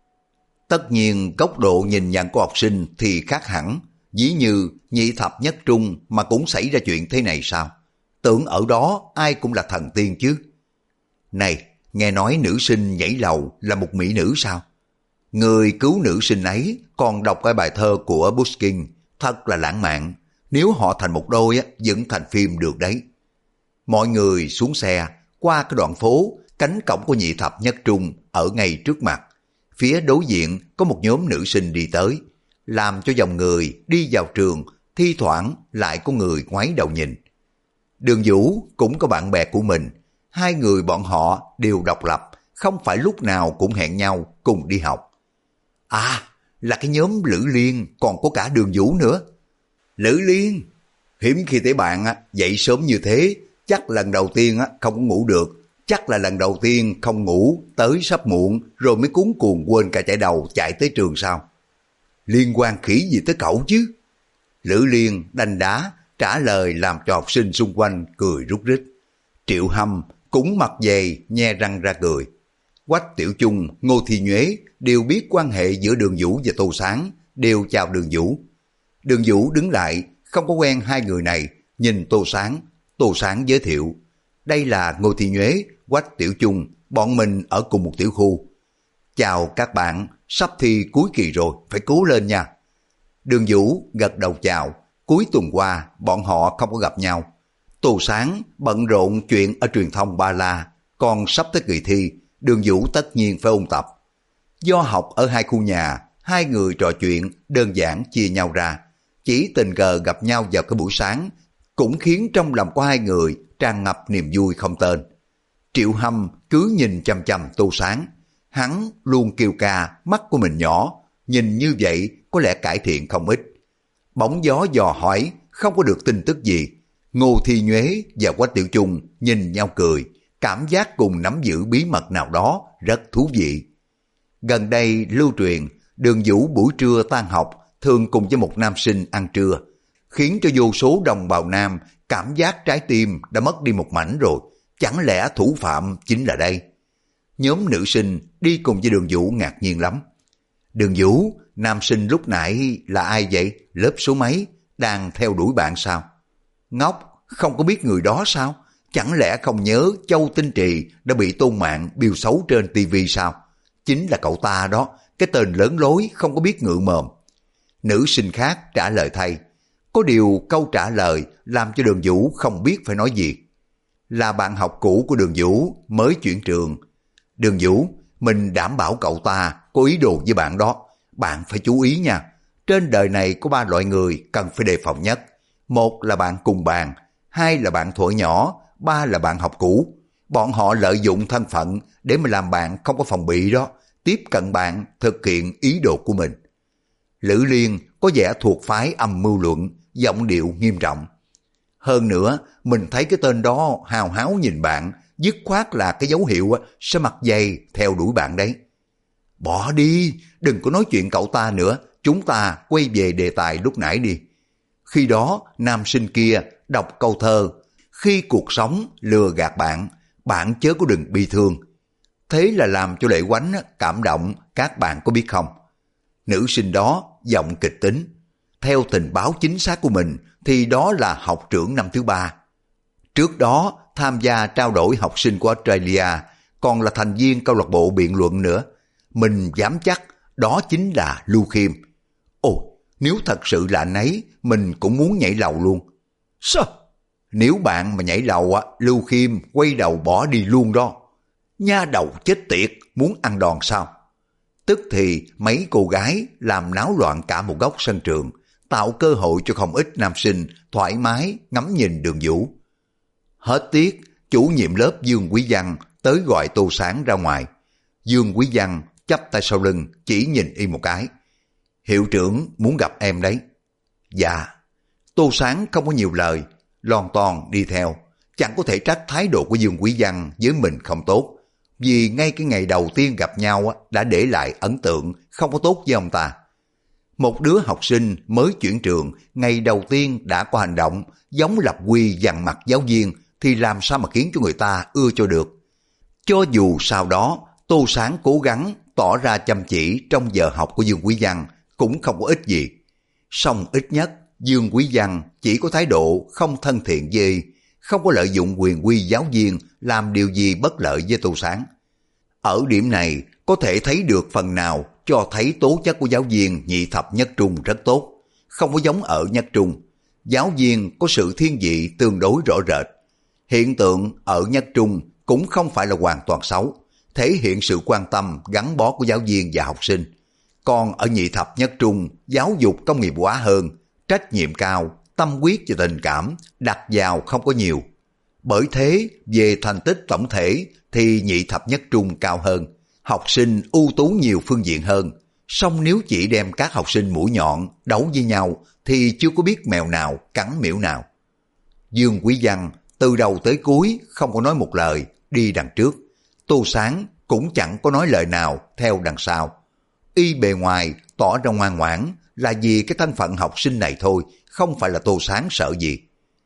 Tất nhiên góc độ nhìn nhận của học sinh thì khác hẳn, ví như nhị thập nhất trung mà cũng xảy ra chuyện thế này sao? Tưởng ở đó ai cũng là thần tiên chứ. Này, nghe nói nữ sinh nhảy lầu là một mỹ nữ sao? Người cứu nữ sinh ấy còn đọc cái bài thơ của Pushkin, thật là lãng mạn. Nếu họ thành một đôi dựng thành phim được đấy. Mọi người xuống xe, qua cái đoạn phố, cánh cổng của nhị thập nhất trung ở ngay trước mặt. Phía đối diện có một nhóm nữ sinh đi tới, làm cho dòng người đi vào trường, thi thoảng lại có người ngoái đầu nhìn. Đường Vũ cũng có bạn bè của mình, hai người bọn họ đều độc lập, không phải lúc nào cũng hẹn nhau cùng đi học. À, là cái nhóm Lữ Liên, còn có cả Đường Vũ nữa. Lữ Liên, hiếm khi thấy bạn dậy sớm như thế, chắc lần đầu tiên không có ngủ được, chắc là lần đầu tiên không ngủ tới sắp muộn rồi mới cuống cuồng quên cả chạy đầu chạy tới trường sao? Liên quan khỉ gì tới cậu chứ? Lữ Liên đanh đá trả lời làm cho học sinh xung quanh cười rúc rích. Triệu Hâm cũng mặt dày nhe răng ra cười. Quách Tiểu Chung, Ngô Thị Nhuế đều biết quan hệ giữa Đường Vũ và Tô Sáng, đều chào Đường Vũ. Đường Vũ đứng lại, không có quen hai người này, nhìn Tô Sáng giới thiệu. Đây là Ngô Thị Nhuế, Quách Tiểu Chung, bọn mình ở cùng một tiểu khu. Chào các bạn, sắp thi cuối kỳ rồi, phải cố lên nha. Đường Vũ gật đầu chào, cuối tuần qua bọn họ không có gặp nhau. Tô Sáng bận rộn chuyện ở truyền thông Ba La, còn sắp tới kỳ thi, Đường Vũ tất nhiên phải ôn tập. Do học ở hai khu nhà, hai người trò chuyện đơn giản chia nhau ra. Chỉ tình cờ gặp nhau vào cái buổi sáng, cũng khiến trong lòng của hai người tràn ngập niềm vui không tên. Triệu Hâm cứ nhìn chăm chăm Tô Sáng. Hắn luôn kêu ca mắt của mình nhỏ, nhìn như vậy có lẽ cải thiện không ít. Bóng gió dò hỏi, không có được tin tức gì. Ngô Thị Nhuế và Quách Tiểu Chung nhìn nhau cười, cảm giác cùng nắm giữ bí mật nào đó rất thú vị. Gần đây lưu truyền, Đường Vũ buổi trưa tan học thường cùng với một nam sinh ăn trưa, khiến cho vô số đồng bào nam cảm giác trái tim đã mất đi một mảnh rồi, chẳng lẽ thủ phạm chính là đây? Nhóm nữ sinh đi cùng với Đường Vũ ngạc nhiên lắm. Đường Vũ, nam sinh lúc nãy là ai vậy? Lớp số mấy? Đang theo đuổi bạn sao? Ngốc, không có biết người đó sao? Chẳng lẽ không nhớ Châu Tinh Trì đã bị Tôn Mạn biêu xấu trên tivi sao? Chính là cậu ta đó, cái tên lớn lối không có biết ngự mồm. Nữ sinh khác trả lời thay. Có điều câu trả lời làm cho Đường Vũ không biết phải nói gì. Là bạn học cũ của Đường Vũ mới chuyển trường. Đường Vũ, mình đảm bảo cậu ta có ý đồ với bạn đó. Bạn phải chú ý nha. Trên đời này có 3 loại người cần phải đề phòng nhất. 1 là bạn cùng bàn, 2 là bạn thuở nhỏ, 3 là bạn học cũ. Bọn họ lợi dụng thân phận để mà làm bạn không có phòng bị đó, tiếp cận bạn thực hiện ý đồ của mình. Lữ Liên có vẻ thuộc phái âm mưu luận, giọng điệu nghiêm trọng. Hơn nữa, mình thấy cái tên đó hào háo nhìn bạn, dứt khoát là cái dấu hiệu sẽ mặt dày theo đuổi bạn đấy. Bỏ đi, đừng có nói chuyện cậu ta nữa, chúng ta quay về đề tài lúc nãy đi. Khi đó, nam sinh kia đọc câu thơ, khi cuộc sống lừa gạt bạn, bạn chớ có đừng bi thương. Thế là làm cho Lệ Oánh cảm động, các bạn có biết không? Nữ sinh đó giọng kịch tính. Theo tình báo chính xác của mình thì đó là học trưởng năm thứ 3. Trước đó tham gia trao đổi học sinh của Australia, còn là thành viên câu lạc bộ biện luận nữa. Mình dám chắc đó chính là Lưu Khiêm. Ồ, nếu thật sự là anh ấy, mình cũng muốn nhảy lầu luôn. Sao? Nếu bạn mà nhảy lầu, Lưu Khiêm quay đầu bỏ đi luôn đó. Nha đầu chết tiệt, muốn ăn đòn sao? Tức thì mấy cô gái làm náo loạn cả một góc sân trường, tạo cơ hội cho không ít nam sinh thoải mái ngắm nhìn Đường Vũ. Hết tiết, chủ nhiệm lớp Dương Quý Văn tới gọi Tô Sáng ra ngoài. Dương Quý Văn chắp tay sau lưng chỉ nhìn y một cái. Hiệu trưởng muốn gặp em đấy. Dạ. Tô Sáng không có nhiều lời, lon ton đi theo. Chẳng có thể trách thái độ của Dương Quý Văn với mình không tốt, vì ngay cái ngày đầu tiên gặp nhau đã để lại ấn tượng không có tốt với ông ta. Một đứa học sinh mới chuyển trường, ngày đầu tiên đã có hành động giống lập quy dằn mặt giáo viên thì làm sao mà khiến cho người ta ưa cho được. Cho dù sau đó Tô Sáng cố gắng tỏ ra chăm chỉ trong giờ học của Dương Quý Văn cũng không có ích gì. Song ít nhất Dương Quý Văn chỉ có thái độ không thân thiện với y, không có lợi dụng quyền quy giáo viên làm điều gì bất lợi với Tô Sáng. Ở điểm này có thể thấy được phần nào cho thấy tố chất của giáo viên nhị thập nhất trung rất tốt, không có giống ở nhất trung. Giáo viên có sự thiên vị tương đối rõ rệt. Hiện tượng ở nhất trung cũng không phải là hoàn toàn xấu, thể hiện sự quan tâm gắn bó của giáo viên và học sinh. Còn ở nhị thập nhất trung, giáo dục công nghiệp hóa hơn, trách nhiệm cao, tâm huyết và tình cảm đặt vào không có nhiều. Bởi thế, về thành tích tổng thể thì nhị thập nhất trung cao hơn, học sinh ưu tú nhiều phương diện hơn. Song nếu chỉ đem các học sinh mũi nhọn đấu với nhau thì chưa có biết mèo nào cắn miễu nào. Dương Quý Văn từ đầu tới cuối không có nói một lời, đi đằng trước. Tô Sáng cũng chẳng có nói lời nào theo đằng sau. Y bề ngoài tỏ ra ngoan ngoãn là vì cái thân phận học sinh này thôi, không phải là Tô Sáng sợ gì.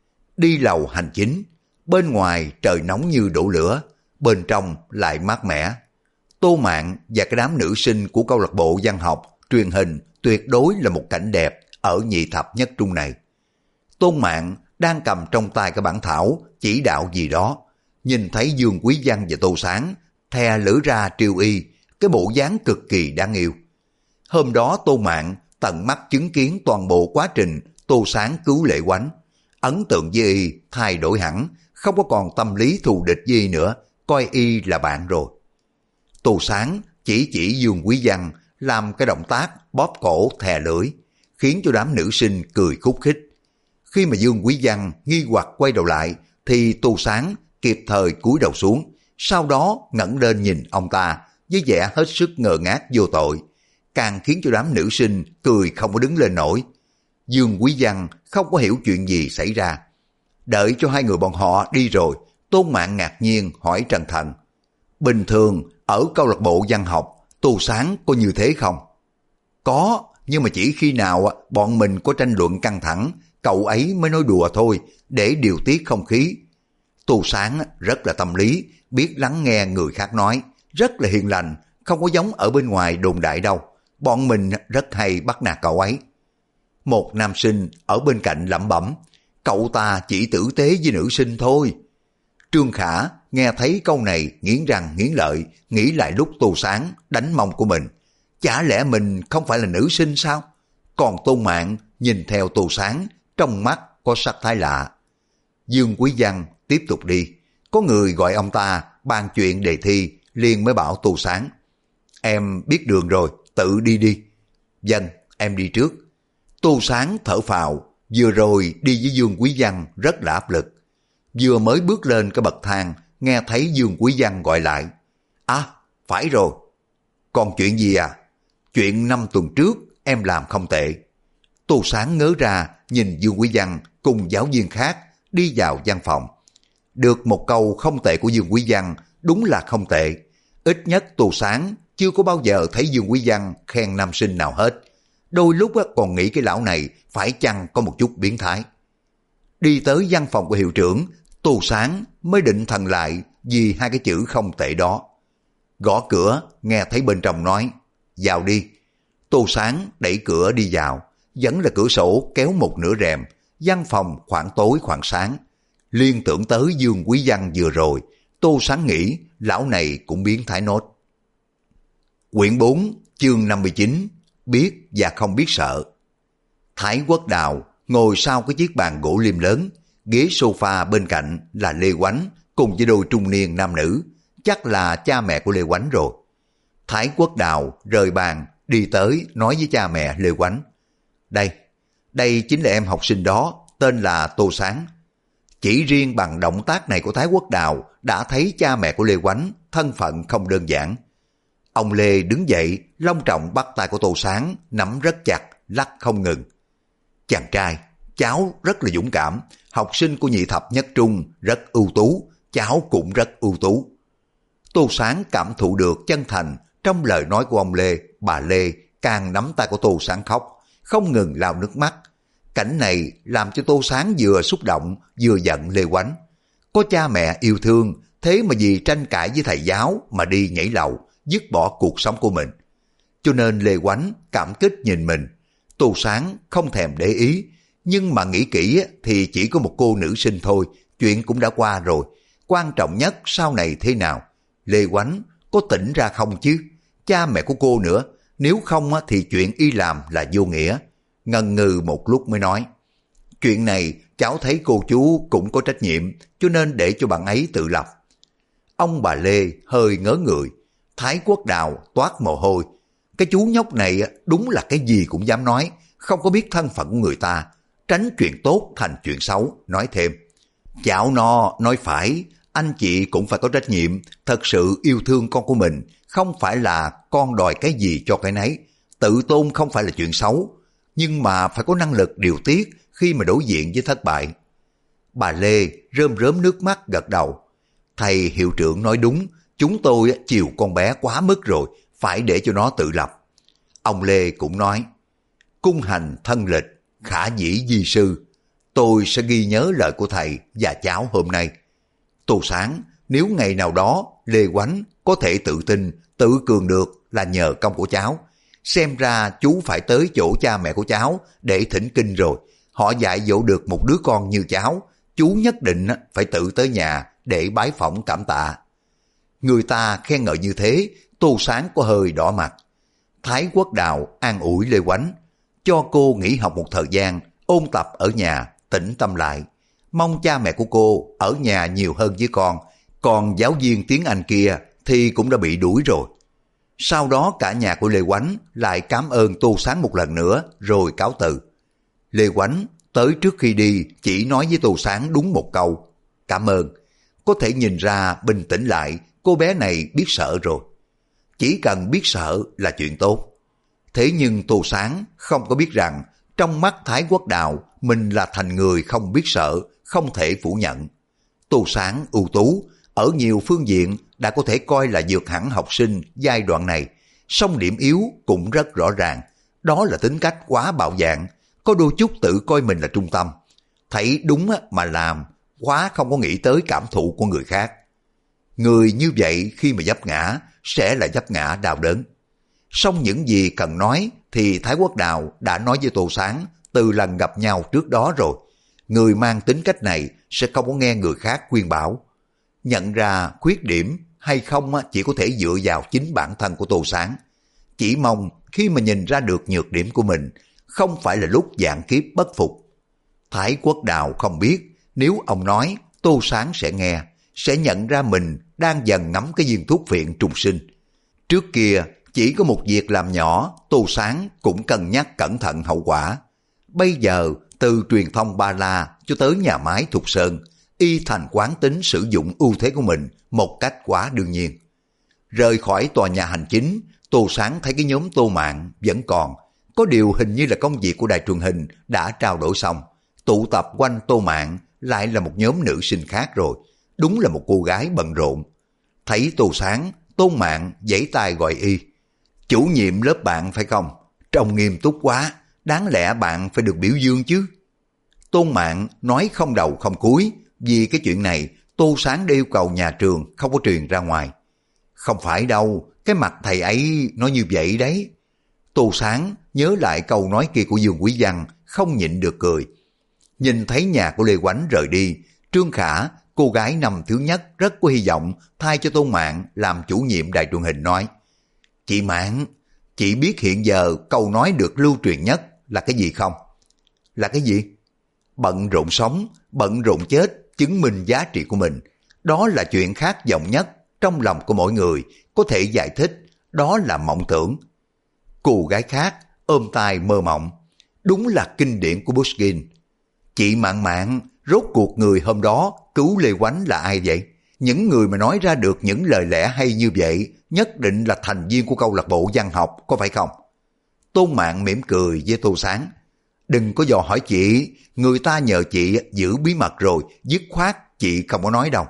Đi lầu hành chính, bên ngoài trời nóng như đổ lửa, bên trong lại mát mẻ. Tô Mạn và cái đám nữ sinh của câu lạc bộ văn học, truyền hình tuyệt đối là một cảnh đẹp ở nhị thập nhất trung này. Tôn Mạn đang cầm trong tay cái bản thảo chỉ đạo gì đó, nhìn thấy Dương Quý Văn và Tô Sáng thè lưỡi ra triều y, cái bộ dáng cực kỳ đáng yêu. Hôm đó Tô Mạn tận mắt chứng kiến toàn bộ quá trình Tô Sáng cứu Lệ Oánh, ấn tượng với y thay đổi hẳn, không có còn tâm lý thù địch với y nữa, coi y là bạn rồi. Tô Sáng chỉ Dương Quý Văn làm cái động tác bóp cổ thè lưỡi, khiến cho đám nữ sinh cười khúc khích. Khi mà Dương Quý Văn nghi hoặc quay đầu lại thì Tô Sáng kịp thời cúi đầu xuống, sau đó ngẩng lên nhìn ông ta với vẻ hết sức ngơ ngác vô tội, càng khiến cho đám nữ sinh cười không có đứng lên nổi. Dương Quý Văn không có hiểu chuyện gì xảy ra. Đợi cho hai người bọn họ đi rồi, Tôn Mạn ngạc nhiên hỏi Trần Thần: bình thường ở câu lạc bộ văn học, Tô Sáng có như thế không? Có, nhưng mà chỉ khi nào bọn mình có tranh luận căng thẳng, cậu ấy mới nói đùa thôi, để điều tiết không khí. Tô Sáng rất là tâm lý, biết lắng nghe người khác nói, rất là hiền lành, không có giống ở bên ngoài đồn đại đâu. Bọn mình rất hay bắt nạt cậu ấy. Một nam sinh ở bên cạnh lẩm bẩm, cậu ta chỉ tử tế với nữ sinh thôi. Trương Khả nghe thấy câu này nghiến răng nghiến lợi, nghĩ lại lúc Tô Sáng đánh mông của mình. Chả lẽ mình không phải là nữ sinh sao? Còn Tôn Mạn nhìn theo Tô Sáng, trong mắt có sắc thái lạ. Dương Quý Văn tiếp tục đi. Có người gọi ông ta bàn chuyện đề thi, liền mới bảo Tô Sáng. Em biết đường rồi, tự đi đi. Vâng, em đi trước. Tô Sáng thở phào, vừa rồi đi với Dương Quý Văn rất là áp lực. Vừa mới bước lên cái bậc thang, nghe thấy Dương Quý Văn gọi lại. À, phải rồi. Còn chuyện gì à? Chuyện 5 tuần trước em làm không tệ. Tô Sáng ngớ ra, nhìn Dương Quý Văn cùng giáo viên khác đi vào văn phòng. Được một câu không tệ của Dương Quý Văn, đúng là không tệ. Ít nhất Tô Sáng chưa có bao giờ thấy Dương Quý Văn khen nam sinh nào hết. Đôi lúc còn nghĩ cái lão này phải chăng có một chút biến thái. Đi tới văn phòng của hiệu trưởng, Tô Sáng mới định thần lại vì hai cái chữ không tệ đó. Gõ cửa, nghe thấy bên trong nói, vào đi. Tô Sáng đẩy cửa đi vào, vẫn là cửa sổ kéo một nửa rèm, văn phòng khoảng tối khoảng sáng. Liên tưởng tới Dương Quý Văn vừa rồi, Tô Sáng nghĩ lão này cũng biến thái nốt. Quyển 4, chương 59, biết và không biết sợ. Thái Quốc Đào ngồi sau cái chiếc bàn gỗ liêm lớn, ghế sofa bên cạnh là Lê Oánh cùng với đôi trung niên nam nữ, chắc là cha mẹ của Lê Oánh rồi. Thái Quốc Đào rời bàn, đi tới nói với cha mẹ Lê Oánh. Đây chính là em học sinh đó, tên là Tô Sáng. Chỉ riêng bằng động tác này của Thái Quốc Đào đã thấy cha mẹ của Lê Oánh thân phận không đơn giản. Ông Lê đứng dậy, long trọng bắt tay của Tô Sáng, nắm rất chặt, lắc không ngừng. Chàng trai, cháu rất là dũng cảm, học sinh của nhị thập nhất trung rất ưu tú, cháu cũng rất ưu tú. Tô Sáng cảm thụ được chân thành trong lời nói của ông Lê, bà Lê càng nắm tay của Tô Sáng khóc, không ngừng lau nước mắt. Cảnh này làm cho Tô Sáng vừa xúc động, vừa giận Lê Oánh. Có cha mẹ yêu thương, thế mà vì tranh cãi với thầy giáo mà đi nhảy lầu, dứt bỏ cuộc sống của mình. Cho nên Lê Oánh cảm kích nhìn mình. Tô Sáng không thèm để ý, nhưng mà nghĩ kỹ thì chỉ có một cô nữ sinh thôi, chuyện cũng đã qua rồi. Quan trọng nhất sau này thế nào? Lê Oánh có tỉnh ra không chứ? Cha mẹ của cô nữa, nếu không thì chuyện y làm là vô nghĩa. Ngần ngừ một lúc mới nói, chuyện này cháu thấy cô chú cũng có trách nhiệm, cho nên để cho bạn ấy tự lập. Ông bà Lê hơi ngớ người, Thái Quốc Đào toát mồ hôi. Cái chú nhóc này đúng là cái gì cũng dám nói, không có biết thân phận của người ta, tránh chuyện tốt thành chuyện xấu. Nói thêm, cháu nó nói phải, anh chị cũng phải có trách nhiệm, thật sự yêu thương con của mình, không phải là con đòi cái gì cho cái nấy. Tự tôn không phải là chuyện xấu, nhưng mà phải có năng lực điều tiết khi mà đối diện với thất bại. Bà Lê rơm rớm nước mắt gật đầu. Thầy hiệu trưởng nói đúng, chúng tôi chiều con bé quá mức rồi, phải để cho nó tự lập. Ông Lê cũng nói, cung hành thân lịch, khả dĩ di sư. Tôi sẽ ghi nhớ lời của thầy và cháu hôm nay. Tô Sáng, nếu ngày nào đó Lê Oánh có thể tự tin, tự cường được là nhờ công của cháu. Xem ra chú phải tới chỗ cha mẹ của cháu để thỉnh kinh rồi. Họ dạy dỗ được một đứa con như cháu, chú nhất định phải tự tới nhà để bái phỏng cảm tạ. Người ta khen ngợi như thế, Tô Sáng có hơi đỏ mặt. Thái Quốc Đào an ủi Lê Oánh, cho cô nghỉ học một thời gian, ôn tập ở nhà, tĩnh tâm lại. Mong cha mẹ của cô ở nhà nhiều hơn với con, còn giáo viên tiếng Anh kia thì cũng đã bị đuổi rồi. Sau đó cả nhà của Lê Oánh lại cảm ơn Tô Sáng một lần nữa rồi cáo từ. Lê Oánh tới trước khi đi chỉ nói với Tô Sáng đúng một câu, cảm ơn. Có thể nhìn ra bình tĩnh lại, cô bé này biết sợ rồi. Chỉ cần biết sợ là chuyện tốt. Thế nhưng Tô Sáng không có biết rằng trong mắt Thái Quốc Đào mình là thành người không biết sợ, không thể phủ nhận. Tô Sáng ưu tú, ở nhiều phương diện đã có thể coi là vượt hẳn học sinh giai đoạn này, song điểm yếu cũng rất rõ ràng, đó là tính cách quá bạo dạn, có đôi chút tự coi mình là trung tâm. Thấy đúng mà làm, quá không có nghĩ tới cảm thụ của người khác. Người như vậy khi mà vấp ngã, sẽ là vấp ngã đau đớn. Song những gì cần nói thì Thái Quốc Đào đã nói với Tô Sáng từ lần gặp nhau trước đó rồi. Người mang tính cách này sẽ không có nghe người khác khuyên bảo. Nhận ra khuyết điểm hay không chỉ có thể dựa vào chính bản thân của Tô Sáng. Chỉ mong khi mà nhìn ra được nhược điểm của mình, không phải là lúc vạn kiếp bất phục. Thái Quốc Đào không biết nếu ông nói Tô Sáng sẽ nghe, sẽ nhận ra mình đang dần ngắm cái viên thuốc phiện trùng sinh. Trước kia chỉ có một việc làm nhỏ, Tô Sáng cũng cân nhắc cẩn thận hậu quả. Bây giờ từ truyền thông Ba La cho tới nhà máy Thục Sơn, y thành quán tính sử dụng ưu thế của mình một cách quá đương nhiên. Rời khỏi tòa nhà hành chính, Tô Sáng thấy cái nhóm Tô Mạn vẫn còn. Có điều hình như là công việc của đài truyền hình đã trao đổi xong. Tụ tập quanh Tô Mạn lại là một nhóm nữ sinh khác rồi. Đúng là một cô gái bận rộn. Thấy Tô Sáng, Tô Mạn giãy tay gọi y. Chủ nhiệm lớp bạn phải không? Trông nghiêm túc quá, đáng lẽ bạn phải được biểu dương chứ. Tô Mạn nói không đầu không cuối, vì cái chuyện này Tô Sáng đã yêu cầu nhà trường không có truyền ra ngoài. Không phải đâu, cái mặt thầy ấy nói như vậy đấy. Tô Sáng nhớ lại câu nói kia của Dương Quý Văn, không nhịn được cười. Nhìn thấy nhà của Lê Oánh rời đi, Trương Khả, cô gái năm thứ nhất rất có hy vọng thay cho Tô Mạn làm chủ nhiệm đài truyền hình nói: Chị Mạn, chị biết hiện giờ câu nói được lưu truyền nhất là cái gì không? Là cái gì? Bận rộn sống, bận rộn chết, chứng minh giá trị của mình. Đó là chuyện khát vọng nhất trong lòng của mỗi người, có thể giải thích, đó là mộng tưởng. Cô gái khác ôm tai mơ mộng. Đúng là kinh điển của Pushkin. Chị Mạn Mạn, rốt cuộc người hôm đó cứu Lê Oánh là ai vậy? Những người mà nói ra được những lời lẽ hay như vậy nhất định là thành viên của câu lạc bộ văn học, có phải không? Tôn Mạn mỉm cười với Tô Sáng. Đừng có dò hỏi chị, người ta nhờ chị giữ bí mật rồi, dứt khoát chị không có nói đâu.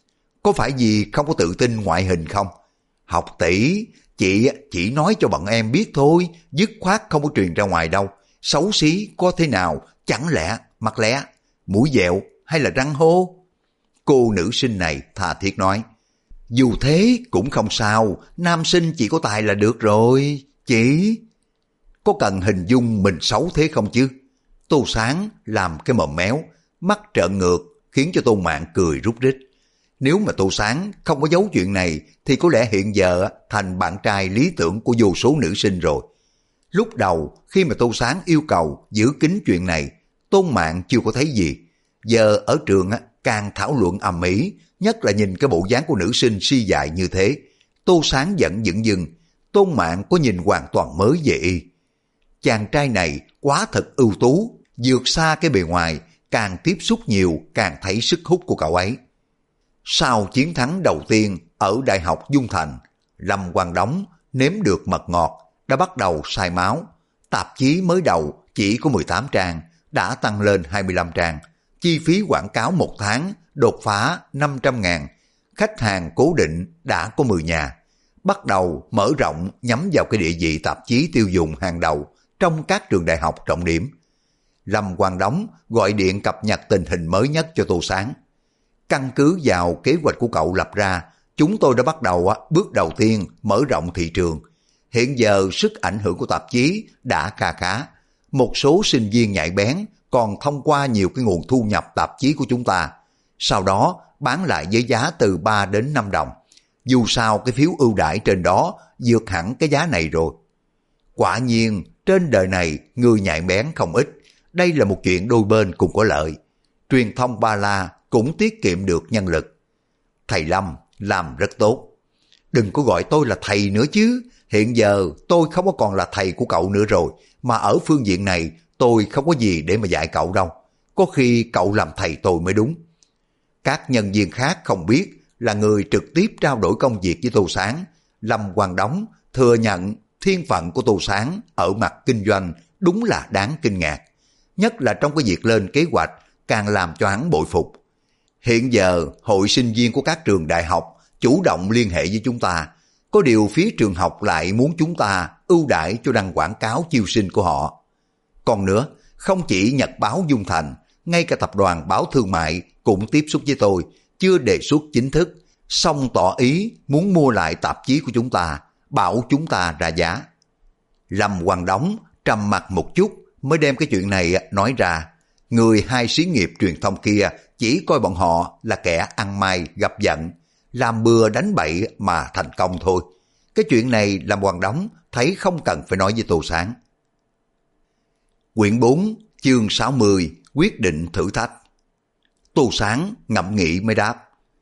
Có phải vì không có tự tin ngoại hình không? Học tỷ, chị chỉ nói cho bọn em biết thôi, dứt khoát không có truyền ra ngoài đâu. Xấu xí có thế nào, chẳng lẽ mặt lẽ, mũi dẹo hay là răng hô? Cô nữ sinh này tha thiết nói. Dù thế cũng không sao, nam sinh chỉ có tài là được rồi, chị. Có cần hình dung mình xấu thế không chứ? Tô Sáng làm cái mồm méo, mắt trợn ngược, khiến cho Tô Mạn cười rút rít. Nếu mà Tô Sáng không có giấu chuyện này thì có lẽ hiện giờ thành bạn trai lý tưởng của vô số nữ sinh rồi. Lúc đầu khi mà Tô Sáng yêu cầu giữ kín chuyện này, Tôn Mạn chưa có thấy gì. Giờ ở trường càng thảo luận ầm ĩ, nhất là nhìn cái bộ dáng của nữ sinh si dại như thế. Tô Sáng giận dửng dưng, Tôn Mạn có nhìn hoàn toàn mới về y. Chàng trai này quá thật ưu tú, vượt xa cái bề ngoài, càng tiếp xúc nhiều càng thấy sức hút của cậu ấy. Sau chiến thắng đầu tiên ở Đại học Dung Thành, Lâm Quang Đống nếm được mật ngọt, đã bắt đầu sai máu. Tạp chí mới đầu chỉ có 18 trang, đã tăng lên 25 trang. Chi phí quảng cáo một tháng đột phá 500.000. Khách hàng cố định đã có 10 nhà. Bắt đầu mở rộng nhắm vào cái địa vị tạp chí tiêu dùng hàng đầu trong các trường đại học trọng điểm. Lâm Quang Đống gọi điện cập nhật tình hình mới nhất cho Tô Sáng. Căn cứ vào kế hoạch của cậu lập ra, chúng tôi đã bắt đầu bước đầu tiên mở rộng thị trường. Hiện giờ sức ảnh hưởng của tạp chí đã kha khá. Một số sinh viên nhạy bén còn thông qua nhiều cái nguồn thu nhập tạp chí của chúng ta. Sau đó bán lại với giá từ 3 đến 5 đồng. Dù sao cái phiếu ưu đãi trên đó vượt hẳn cái giá này rồi. Quả nhiên trên đời này người nhạy bén không ít. Đây là một chuyện đôi bên cùng có lợi. Truyền thông Ba La cũng tiết kiệm được nhân lực. Thầy Lâm làm rất tốt. Đừng có gọi tôi là thầy nữa chứ. Hiện giờ tôi không có còn là thầy của cậu nữa rồi. Mà ở phương diện này tôi không có gì để mà dạy cậu đâu. Có khi cậu làm thầy tôi mới đúng. Các nhân viên khác không biết là người trực tiếp trao đổi công việc với Tô Sáng. Lâm Quang Đống thừa nhận thiên phận của Tô Sáng ở mặt kinh doanh đúng là đáng kinh ngạc. Nhất là trong cái việc lên kế hoạch càng làm cho hắn bội phục. Hiện giờ hội sinh viên của các trường đại học chủ động liên hệ với chúng ta. Có điều phía trường học lại muốn chúng ta ưu đãi cho đăng quảng cáo chiêu sinh của họ. Còn nữa, không chỉ Nhật báo Dung Thành, ngay cả tập đoàn báo thương mại cũng tiếp xúc với tôi, chưa đề xuất chính thức. xong tỏ ý muốn mua lại tạp chí của chúng ta, bảo chúng ta ra giá. Lâm Quang Đống trầm mặt một chút mới đem cái chuyện này nói ra. Người hai xí nghiệp truyền thông kia chỉ coi bọn họ là kẻ ăn may gặp giận, làm bừa đánh bậy mà thành công thôi. Cái chuyện này Lâm Quang Đống thấy không cần phải nói với Tô Sáng. Quyển 4, chương 60, quyết định thử thách. Tô Sáng ngẫm nghĩ mới đáp.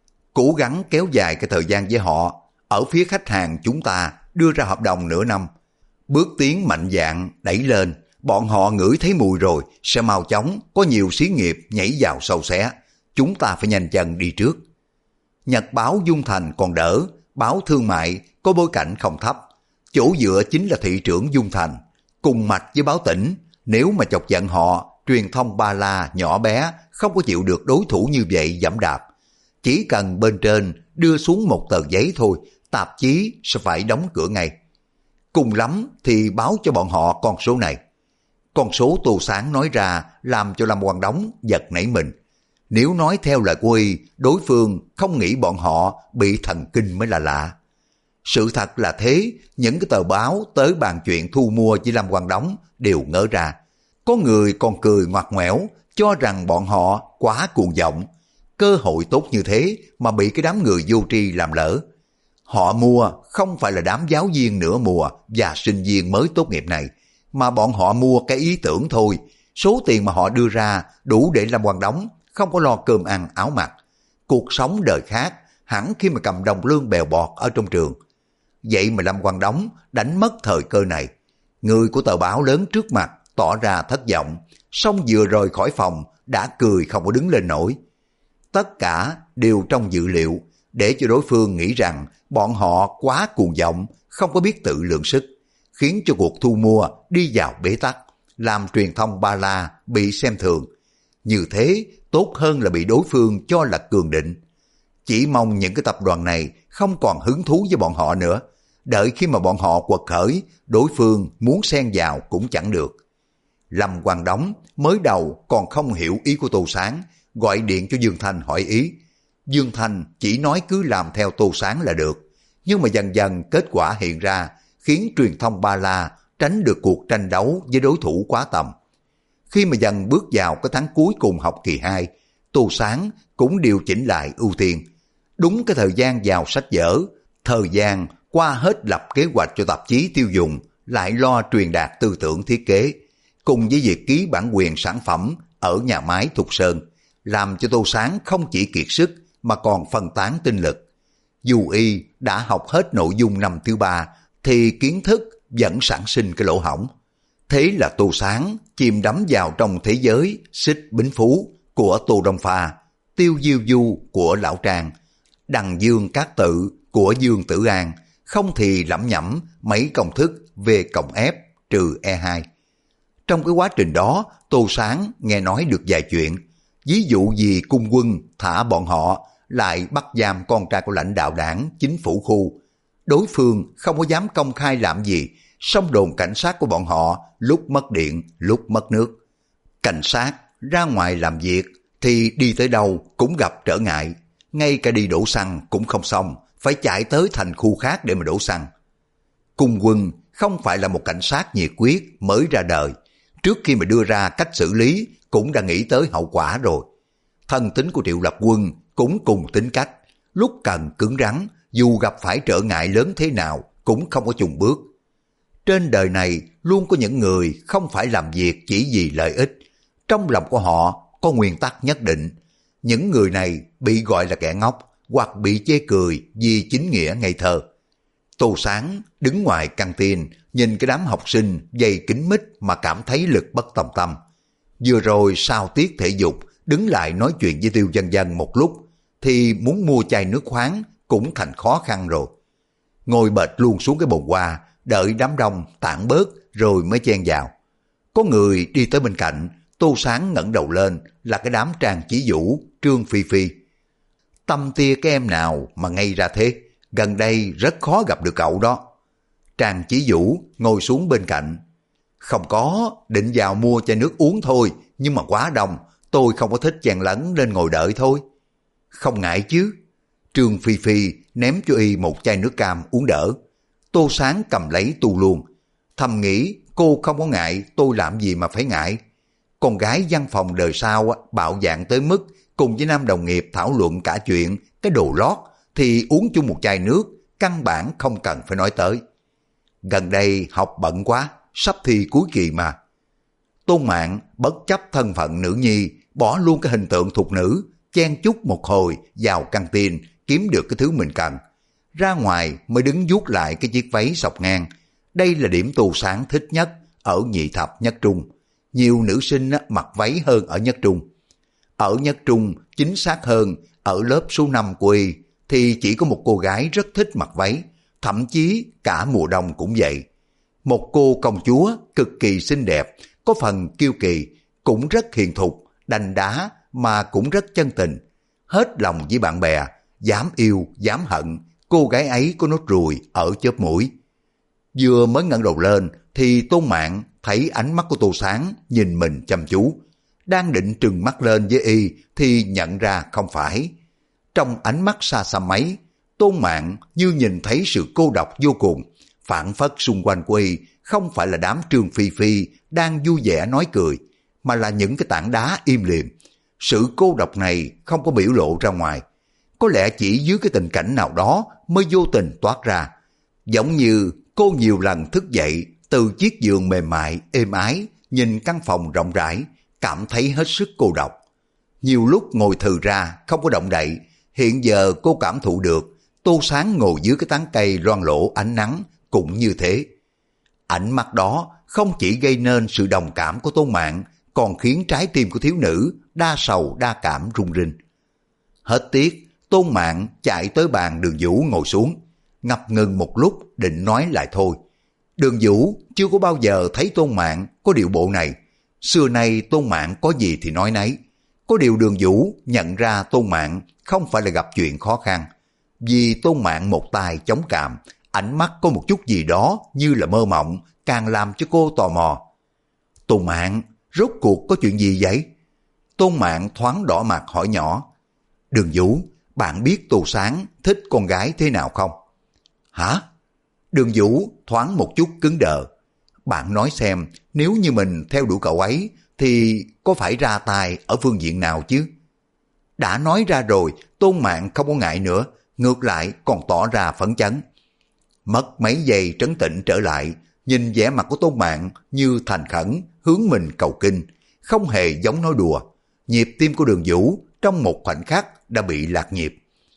Cố gắng kéo dài cái thời gian với họ. Ở phía khách hàng chúng ta đưa ra hợp đồng nửa năm. Bước tiến mạnh dạn đẩy lên, bọn họ ngửi thấy mùi rồi sẽ mau chóng có nhiều xí nghiệp nhảy vào sâu xé. Chúng ta phải nhanh chân đi trước. Nhật báo Dung Thành còn đỡ, báo thương mại có bối cảnh không thấp. Chỗ dựa chính là thị trưởng Dung Thành. Cùng mạch với báo tỉnh, nếu mà chọc giận họ, truyền thông ba la nhỏ bé không có chịu được đối thủ như vậy giẫm đạp. Chỉ cần bên trên đưa xuống một tờ giấy thôi, tạp chí sẽ phải đóng cửa ngay. Cùng lắm thì báo cho bọn họ con số này. Con số Tô Sáng nói ra làm cho Lâm Quang Đống giật nảy mình. Nếu nói theo lời của y, đối phương không nghĩ bọn họ bị thần kinh mới là lạ. Sự thật là thế, những cái tờ báo tới bàn chuyện thu mua với Lâm Quang Đống đều ngỡ ra. Có người còn cười ngoặt ngoẻo, cho rằng bọn họ quá cuồng vọng. Cơ hội tốt như thế mà bị cái đám người vô tri làm lỡ. Họ mua không phải là đám giáo viên nửa mùa và sinh viên mới tốt nghiệp này, mà bọn họ mua cái ý tưởng thôi. Số tiền mà họ đưa ra đủ để Lâm Quang Đống không có lo cơm ăn áo mặc. Cuộc sống đời khác hẳn khi mà cầm đồng lương bèo bọt ở trong trường. Vậy mà Lâm Quang Đống đánh mất thời cơ này. Người của tờ báo lớn trước mặt tỏ ra thất vọng, xong vừa rời khỏi phòng đã cười không có đứng lên nổi. Tất cả đều trong dự liệu, để cho đối phương nghĩ rằng bọn họ quá cuồng vọng, không có biết tự lượng sức, khiến cho cuộc thu mua đi vào bế tắc, làm truyền thông ba la bị xem thường. Như thế tốt hơn là bị đối phương cho là cường định. Chỉ mong những cái tập đoàn này không còn hứng thú với bọn họ nữa. Đợi khi mà bọn họ quật khởi, đối phương muốn xen vào cũng chẳng được. Lâm Quang Đống mới đầu còn không hiểu ý của Tô Sáng, gọi điện cho Dương Thanh hỏi ý. Dương Thanh chỉ nói cứ làm theo Tô Sáng là được. Nhưng mà dần dần kết quả hiện ra, khiến truyền thông ba la tránh được cuộc tranh đấu với đối thủ quá tầm. Khi mà dần bước vào cái tháng cuối cùng học kỳ 2, Tô Sáng cũng điều chỉnh lại ưu tiên. Đúng cái thời gian vào sách vở, thời gian qua hết lập kế hoạch cho tạp chí tiêu dùng, lại lo truyền đạt tư tưởng thiết kế, cùng với việc ký bản quyền sản phẩm ở nhà máy Thục Sơn, làm cho Tô Sáng không chỉ kiệt sức mà còn phân tán tinh lực. Dù y đã học hết nội dung năm thứ 3, thì kiến thức vẫn sản sinh cái lỗ hổng. Thế là Tô Sáng chìm đắm vào trong thế giới Xích Bính Phú của Tô Đông Pha, Tiêu Diêu Du của Lão Trang, Đằng Dương Cát Tự của Dương Tử An, không thì lẩm nhẩm mấy công thức về cộng F trừ E2. Trong cái quá trình đó, Tô Sáng nghe nói được vài chuyện, ví dụ gì cung quân thả bọn họ, lại bắt giam con trai của lãnh đạo đảng chính phủ khu. Đối phương không có dám công khai làm gì, song đồn cảnh sát của bọn họ lúc mất điện, lúc mất nước. Cảnh sát ra ngoài làm việc thì đi tới đâu cũng gặp trở ngại, ngay cả đi đổ xăng cũng không xong, phải chạy tới thành khu khác để mà đổ xăng. Cung quân không phải là một cảnh sát nhiệt quyết mới ra đời, trước khi mà đưa ra cách xử lý cũng đã nghĩ tới hậu quả rồi. Thân tính của Triệu Lập Quân cũng cùng tính cách, lúc cần cứng rắn, dù gặp phải trở ngại lớn thế nào cũng không có chùn bước. Trên đời này luôn có những người không phải làm việc chỉ vì lợi ích, trong lòng của họ có nguyên tắc nhất định. Những người này bị gọi là kẻ ngốc hoặc bị chê cười vì chính nghĩa ngây thơ. Tô Sáng đứng ngoài căng tin nhìn cái đám học sinh dày kính mít mà cảm thấy lực bất tòng tâm. Vừa rồi sau tiết thể dục đứng lại nói chuyện với Tiêu Dân Dân một lúc thì muốn mua chai nước khoáng cũng thành khó khăn rồi. Ngồi bệt luôn xuống cái bồn hoa, đợi đám đông tản bớt rồi mới chen vào. Có người đi tới bên cạnh, Tô Sáng ngẩng đầu lên là cái đám Trang Chí Vũ, Trương Phi Phi. Tâm tia cái em nào mà ngây ra thế, gần đây rất khó gặp được cậu đó. Trang Chí Vũ ngồi xuống bên cạnh. Không có, định vào mua chai nước uống thôi, nhưng mà quá đông, tôi không có thích chen lấn nên ngồi đợi thôi. Không ngại chứ. Trương Phi Phi ném cho y một chai nước cam uống đỡ. Tô Sáng cầm lấy tu luôn. Thầm nghĩ cô không có ngại, tôi làm gì mà phải ngại. Con gái văn phòng đời sau bạo dạn tới mức cùng với nam đồng nghiệp thảo luận cả chuyện cái đồ lót thì uống chung một chai nước, căn bản không cần phải nói tới. Gần đây học bận quá, sắp thi cuối kỳ mà. Tôn Mạn bất chấp thân phận nữ nhi, bỏ luôn cái hình tượng thục nữ, chen chúc một hồi vào căng tin kiếm được cái thứ mình cần. Ra ngoài mới đứng vuốt lại cái chiếc váy xộc ngang. Đây là điểm Tô Sáng thích nhất ở nhị thập nhất trung. Nhiều nữ sinh mặc váy hơn ở nhất trung. Ở nhất trung, chính xác hơn, ở lớp số 5 của y, thì chỉ có một cô gái rất thích mặc váy, thậm chí cả mùa đông cũng vậy. Một cô công chúa cực kỳ xinh đẹp, có phần kiêu kỳ, cũng rất hiền thục, đanh đá mà cũng rất chân tình. Hết lòng với bạn bè, dám yêu, dám hận, cô gái ấy có nốt ruồi ở chóp mũi. Vừa mới ngẩng đầu lên thì Tôn Mạn thấy ánh mắt của Tô Sáng nhìn mình chăm chú. Đang định trừng mắt lên với y thì nhận ra không phải. Trong ánh mắt xa xăm ấy, Tôn Mạn như nhìn thấy sự cô độc vô cùng. Phản phất xung quanh của y không phải là đám Trương Phi Phi đang vui vẻ nói cười, mà là những cái tảng đá im lìm. Sự cô độc này không có biểu lộ ra ngoài. Có lẽ chỉ dưới cái tình cảnh nào đó mới vô tình toát ra. Giống như cô nhiều lần thức dậy từ chiếc giường mềm mại, êm ái, nhìn căn phòng rộng rãi, cảm thấy hết sức cô độc. Nhiều lúc ngồi thừ ra, không có động đậy, hiện giờ cô cảm thụ được, Tô Sáng ngồi dưới cái tán cây loang lổ ánh nắng cũng như thế. Ánh mắt đó không chỉ gây nên sự đồng cảm của Tôn Mạn, còn khiến trái tim của thiếu nữ đa sầu đa cảm rung rinh. Hết tiếc, Tôn Mạn chạy tới bàn Đường Vũ ngồi xuống, ngập ngừng một lúc định nói lại thôi. Đường Vũ chưa có bao giờ thấy Tôn Mạn có điệu bộ này. Xưa nay Tôn Mạn có gì thì nói nấy. Có điều Đường Vũ nhận ra Tôn Mạn không phải là gặp chuyện khó khăn. Vì Tôn Mạn một tay chống cằm, ánh mắt có một chút gì đó như là mơ mộng, càng làm cho cô tò mò. Tôn Mạn, rốt cuộc có chuyện gì vậy? Tôn Mạn thoáng đỏ mặt hỏi nhỏ. Đường Vũ, bạn biết Tô Sáng thích con gái thế nào không? Hả? Đường Vũ thoáng một chút cứng đờ. Bạn nói xem, nếu như mình theo đuổi cậu ấy thì có phải ra tay ở phương diện nào chứ? Đã nói ra rồi, Tôn Mạn không có ngại nữa, ngược lại còn tỏ ra phấn chấn. Mất mấy giây trấn tĩnh trở lại, nhìn vẻ mặt của Tôn Mạn như thành khẩn hướng mình cầu kinh, không hề giống nói đùa. Nhịp tim của Đường Vũ trong một khoảnh khắc đã bị lạc nhịp.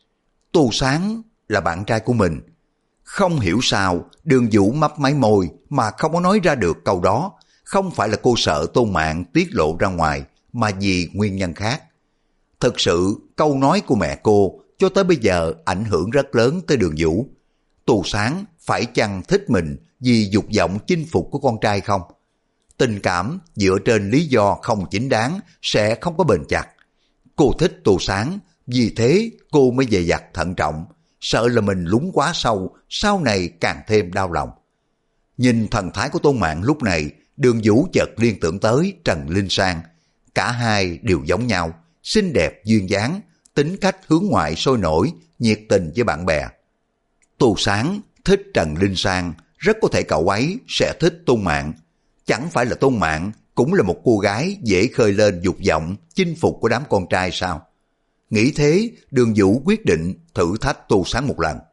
Tô Sáng là bạn trai của mình. Không hiểu sao Đường Vũ mấp máy môi mà không có nói ra được câu đó. Không phải là cô sợ Tôn Mạn tiết lộ ra ngoài, mà vì nguyên nhân khác. Thực sự câu nói của mẹ cô cho tới bây giờ ảnh hưởng rất lớn tới Đường Vũ. Tô Sáng phải chăng thích mình vì dục vọng chinh phục của con trai không? Tình cảm dựa trên lý do không chính đáng sẽ không có bền chặt. Cô thích Tô Sáng, vì thế cô mới dè dặt thận trọng, sợ là mình lún quá sâu, sau này càng thêm đau lòng. Nhìn thần thái của Tôn Mạn lúc này, Đường Vũ chợt liên tưởng tới Trần Linh Sang. Cả hai đều giống nhau, xinh đẹp duyên dáng, tính cách hướng ngoại sôi nổi, nhiệt tình với bạn bè. Tô Sáng thích Trần Linh Sang, rất có thể cậu ấy sẽ thích Tôn Mạn. Chẳng phải là Tôn Mạn cũng là một cô gái dễ khơi lên dục vọng chinh phục của đám con trai sao? Nghĩ thế, Đường Vũ quyết định thử thách Tô Sáng một lần.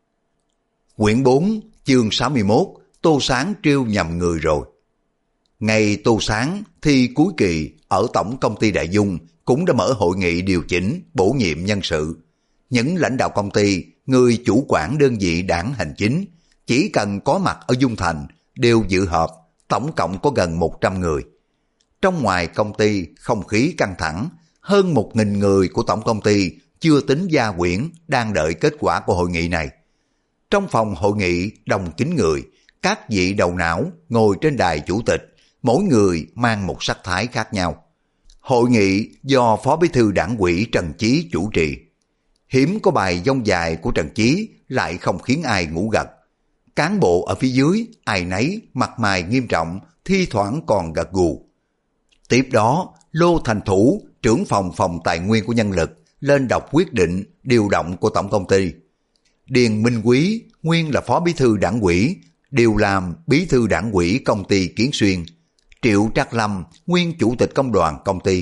Quyển 4, chương 61, Tô Sáng trêu nhầm người rồi. Ngày Tô Sáng thi cuối kỳ ở Tổng Công ty Đại Dung cũng đã mở hội nghị điều chỉnh, bổ nhiệm nhân sự. Những lãnh đạo công ty, người chủ quản đơn vị đảng hành chính, chỉ cần có mặt ở Dung Thành đều dự họp, tổng cộng có gần 100 người. Trong ngoài công ty không khí căng thẳng, hơn 1.000 người của tổng công ty chưa tính gia quyển đang đợi kết quả của hội nghị này. Trong phòng hội nghị đông kín người, các vị đầu não ngồi trên đài chủ tịch, mỗi người mang một sắc thái khác nhau. Hội nghị do Phó Bí thư Đảng ủy Trần Chí chủ trì. Hiếm có bài dông dài của Trần Chí lại không khiến ai ngủ gật. Cán bộ ở phía dưới ai nấy mặt mày nghiêm trọng, thi thoảng còn gật gù. Tiếp đó, Lô Thành Thủ, trưởng phòng tài nguyên của nhân lực, lên đọc quyết định điều động của tổng công ty. Điền Minh Quý, nguyên là phó bí thư đảng ủy, điều làm bí thư đảng ủy công ty Kiến Xuyên. Triệu Trác Lâm, nguyên chủ tịch công đoàn công ty.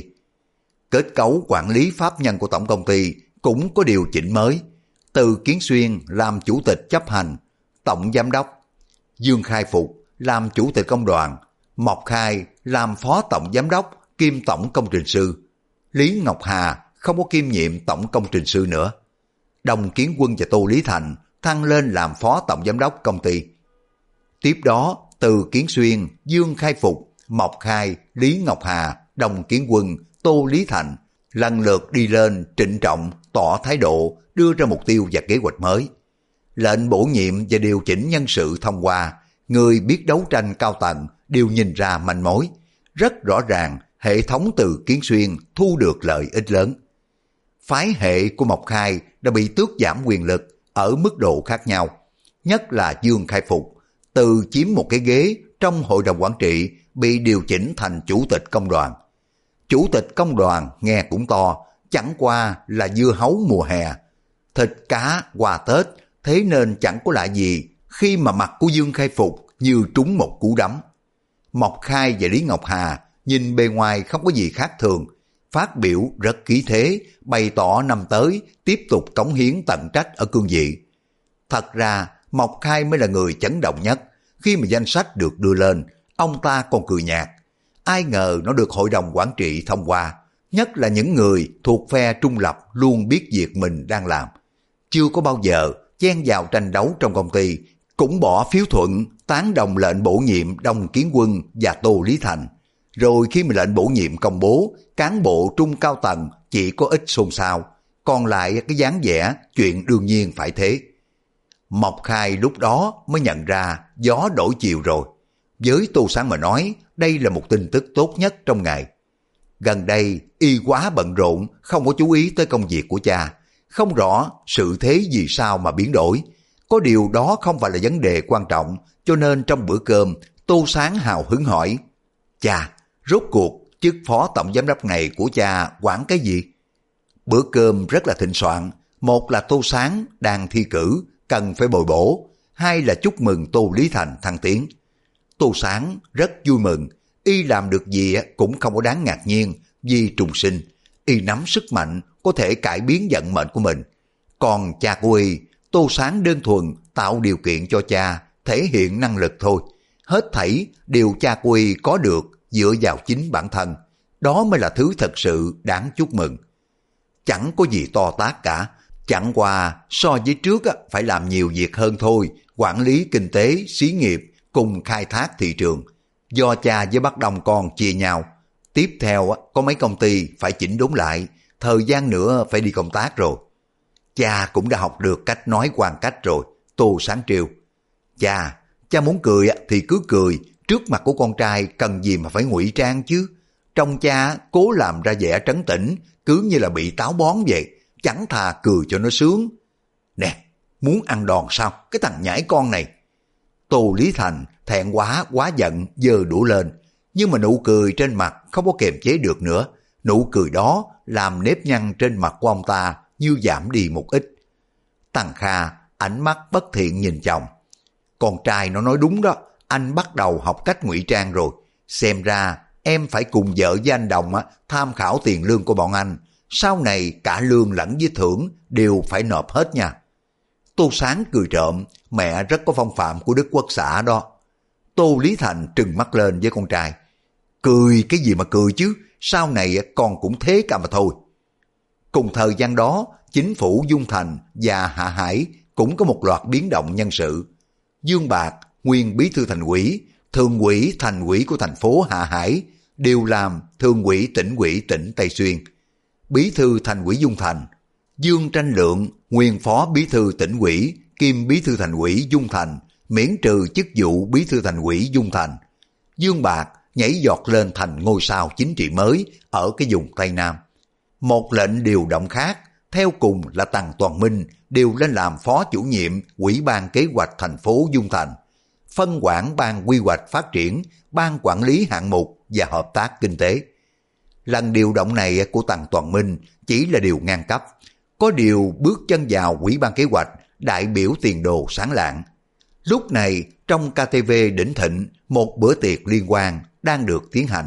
Kết cấu quản lý pháp nhân của tổng công ty cũng có điều chỉnh mới. Từ Kiến Xuyên làm chủ tịch chấp hành, tổng giám đốc. Dương Khai Phục làm chủ tịch công đoàn. Mộc Khai làm phó tổng giám đốc kiêm tổng công trình sư. Lý Ngọc Hà không có kiêm nhiệm tổng công trình sư nữa. Đồng Kiến Quân và Tô Lý Thành thăng lên làm phó tổng giám đốc công ty. Tiếp đó, từ Kiến Xuyên, Dương Khai Phục, Mộc Khai, Lý Ngọc Hà, Đồng Kiến Quân, Tô Lý Thành lần lượt đi lên trịnh trọng tỏ thái độ, đưa ra mục tiêu và kế hoạch mới. Lệnh bổ nhiệm và điều chỉnh nhân sự thông qua, người biết đấu tranh cao tầng đều nhìn ra manh mối. Rất rõ ràng, hệ thống từ Kiến Xuyên thu được lợi ích lớn. Phái hệ của Mộc Khai đã bị tước giảm quyền lực ở mức độ khác nhau. Nhất là Dương Khai Phục, từ chiếm một cái ghế trong hội đồng quản trị bị điều chỉnh thành chủ tịch công đoàn. Chủ tịch công đoàn nghe cũng to, chẳng qua là dưa hấu mùa hè. Thịt cá quà Tết, thế nên chẳng có lạ gì khi mà mặt của Dương Khai Phục như trúng một cú đấm. Mộc Khai và Lý Ngọc Hà nhìn bề ngoài không có gì khác thường, phát biểu rất khí thế, bày tỏ năm tới tiếp tục cống hiến tận trách ở cương vị. Thật ra Mộc Khai mới là người chấn động nhất. Khi mà danh sách được đưa lên, ông ta còn cười nhạt. Ai ngờ nó được hội đồng quản trị thông qua, nhất là những người thuộc phe trung lập luôn biết việc mình đang làm. Chưa có bao giờ chen vào tranh đấu trong công ty, cũng bỏ phiếu thuận tán đồng lệnh bổ nhiệm Đồng Kiến Quân và Tô Lý Thành. Rồi khi mà lệnh bổ nhiệm công bố, cán bộ trung cao tầng chỉ có ít xôn xao, còn lại cái dáng vẻ chuyện đương nhiên phải thế. Mộc Khai lúc đó mới nhận ra gió đổi chiều rồi. Với Tô Sáng mà nói, đây là một tin tức tốt nhất trong ngày. Gần đây, y quá bận rộn, không có chú ý tới công việc của cha. Không rõ sự thế vì sao mà biến đổi. Có điều đó không phải là vấn đề quan trọng, cho nên trong bữa cơm, Tô Sáng hào hứng hỏi: Cha, rốt cuộc chức phó tổng giám đốc này của cha quản cái gì? Bữa cơm rất là thịnh soạn. Một là Tô Sáng đang thi cử, cần phải bồi bổ. Hai là chúc mừng Tô Lý Thành thăng tiến. Tô Sáng rất vui mừng. Y làm được gì cũng không có đáng ngạc nhiên, vì trùng sinh. Y nắm sức mạnh có thể cải biến vận mệnh của mình. Còn cha của Y, Tô Sáng đơn thuần tạo điều kiện cho cha thể hiện năng lực thôi. Hết thảy điều cha của Y có được dựa vào chính bản thân. Đó mới là thứ thật sự đáng chúc mừng. Chẳng có gì to tát cả. Chẳng qua so với trước phải làm nhiều việc hơn thôi. Quản lý kinh tế, xí nghiệp cùng khai thác thị trường. Do cha với bác Đồng con chia nhau. Tiếp theo có mấy công ty phải chỉnh đốn lại. Thời gian nữa phải đi công tác rồi. Cha cũng đã học được cách nói quan cách rồi. Tô Sáng trêu: Cha muốn cười thì cứ cười. Trước mặt của con trai cần gì mà phải ngụy trang chứ. Trong cha cố làm ra vẻ trấn tĩnh, cứ như là bị táo bón vậy. Chẳng thà cười cho nó sướng. Nè, muốn ăn đòn sao? Cái thằng nhãi con này. Tô Lý Thành thẹn quá giận, giơ đũa lên. Nhưng mà nụ cười trên mặt không có kiềm chế được nữa. Nụ cười đó làm nếp nhăn trên mặt của ông ta như giảm đi một ít. Tăng Kha ánh mắt bất thiện nhìn chồng. Con trai nó nói đúng đó. Anh bắt đầu học cách ngụy trang rồi. Xem ra em phải cùng vợ với anh Đồng tham khảo tiền lương của bọn anh. Sau này cả lương lẫn với thưởng đều phải nộp hết nha. Tô Sáng cười trộm. Mẹ rất có phong phạm của Đức Quốc xã đó. Tô Lý Thành trừng mắt lên với con trai. Cười cái gì mà cười chứ. Sau này con cũng thế cả mà thôi. Cùng thời gian đó, chính phủ Dung Thành và Hạ Hải cũng có một loạt biến động nhân sự. Dương Bạc, nguyên bí thư thành ủy, thường ủy thành ủy của thành phố Hạ Hải đều làm thường ủy tỉnh Tây Xuyên. Bí thư thành ủy Dung Thành, Dương Tranh Lượng, nguyên phó bí thư tỉnh ủy kiêm bí thư thành ủy Dung Thành, miễn trừ chức vụ bí thư thành ủy Dung Thành. Dương Bạc nhảy giọt lên thành ngôi sao chính trị mới ở cái vùng Tây Nam. Một lệnh điều động khác, theo cùng là Tằng Toàn Minh điều lên làm phó chủ nhiệm Ủy ban kế hoạch thành phố Dung Thành, phân quản ban quy hoạch phát triển, ban quản lý hạng mục và hợp tác kinh tế. Lần điều động này của Tằng Toàn Minh chỉ là điều ngang cấp. có điều bước chân vào quỹ ban kế hoạch, đại biểu tiền đồ sáng lạng. Lúc này, trong KTV đỉnh thịnh, một bữa tiệc liên quan đang được tiến hành.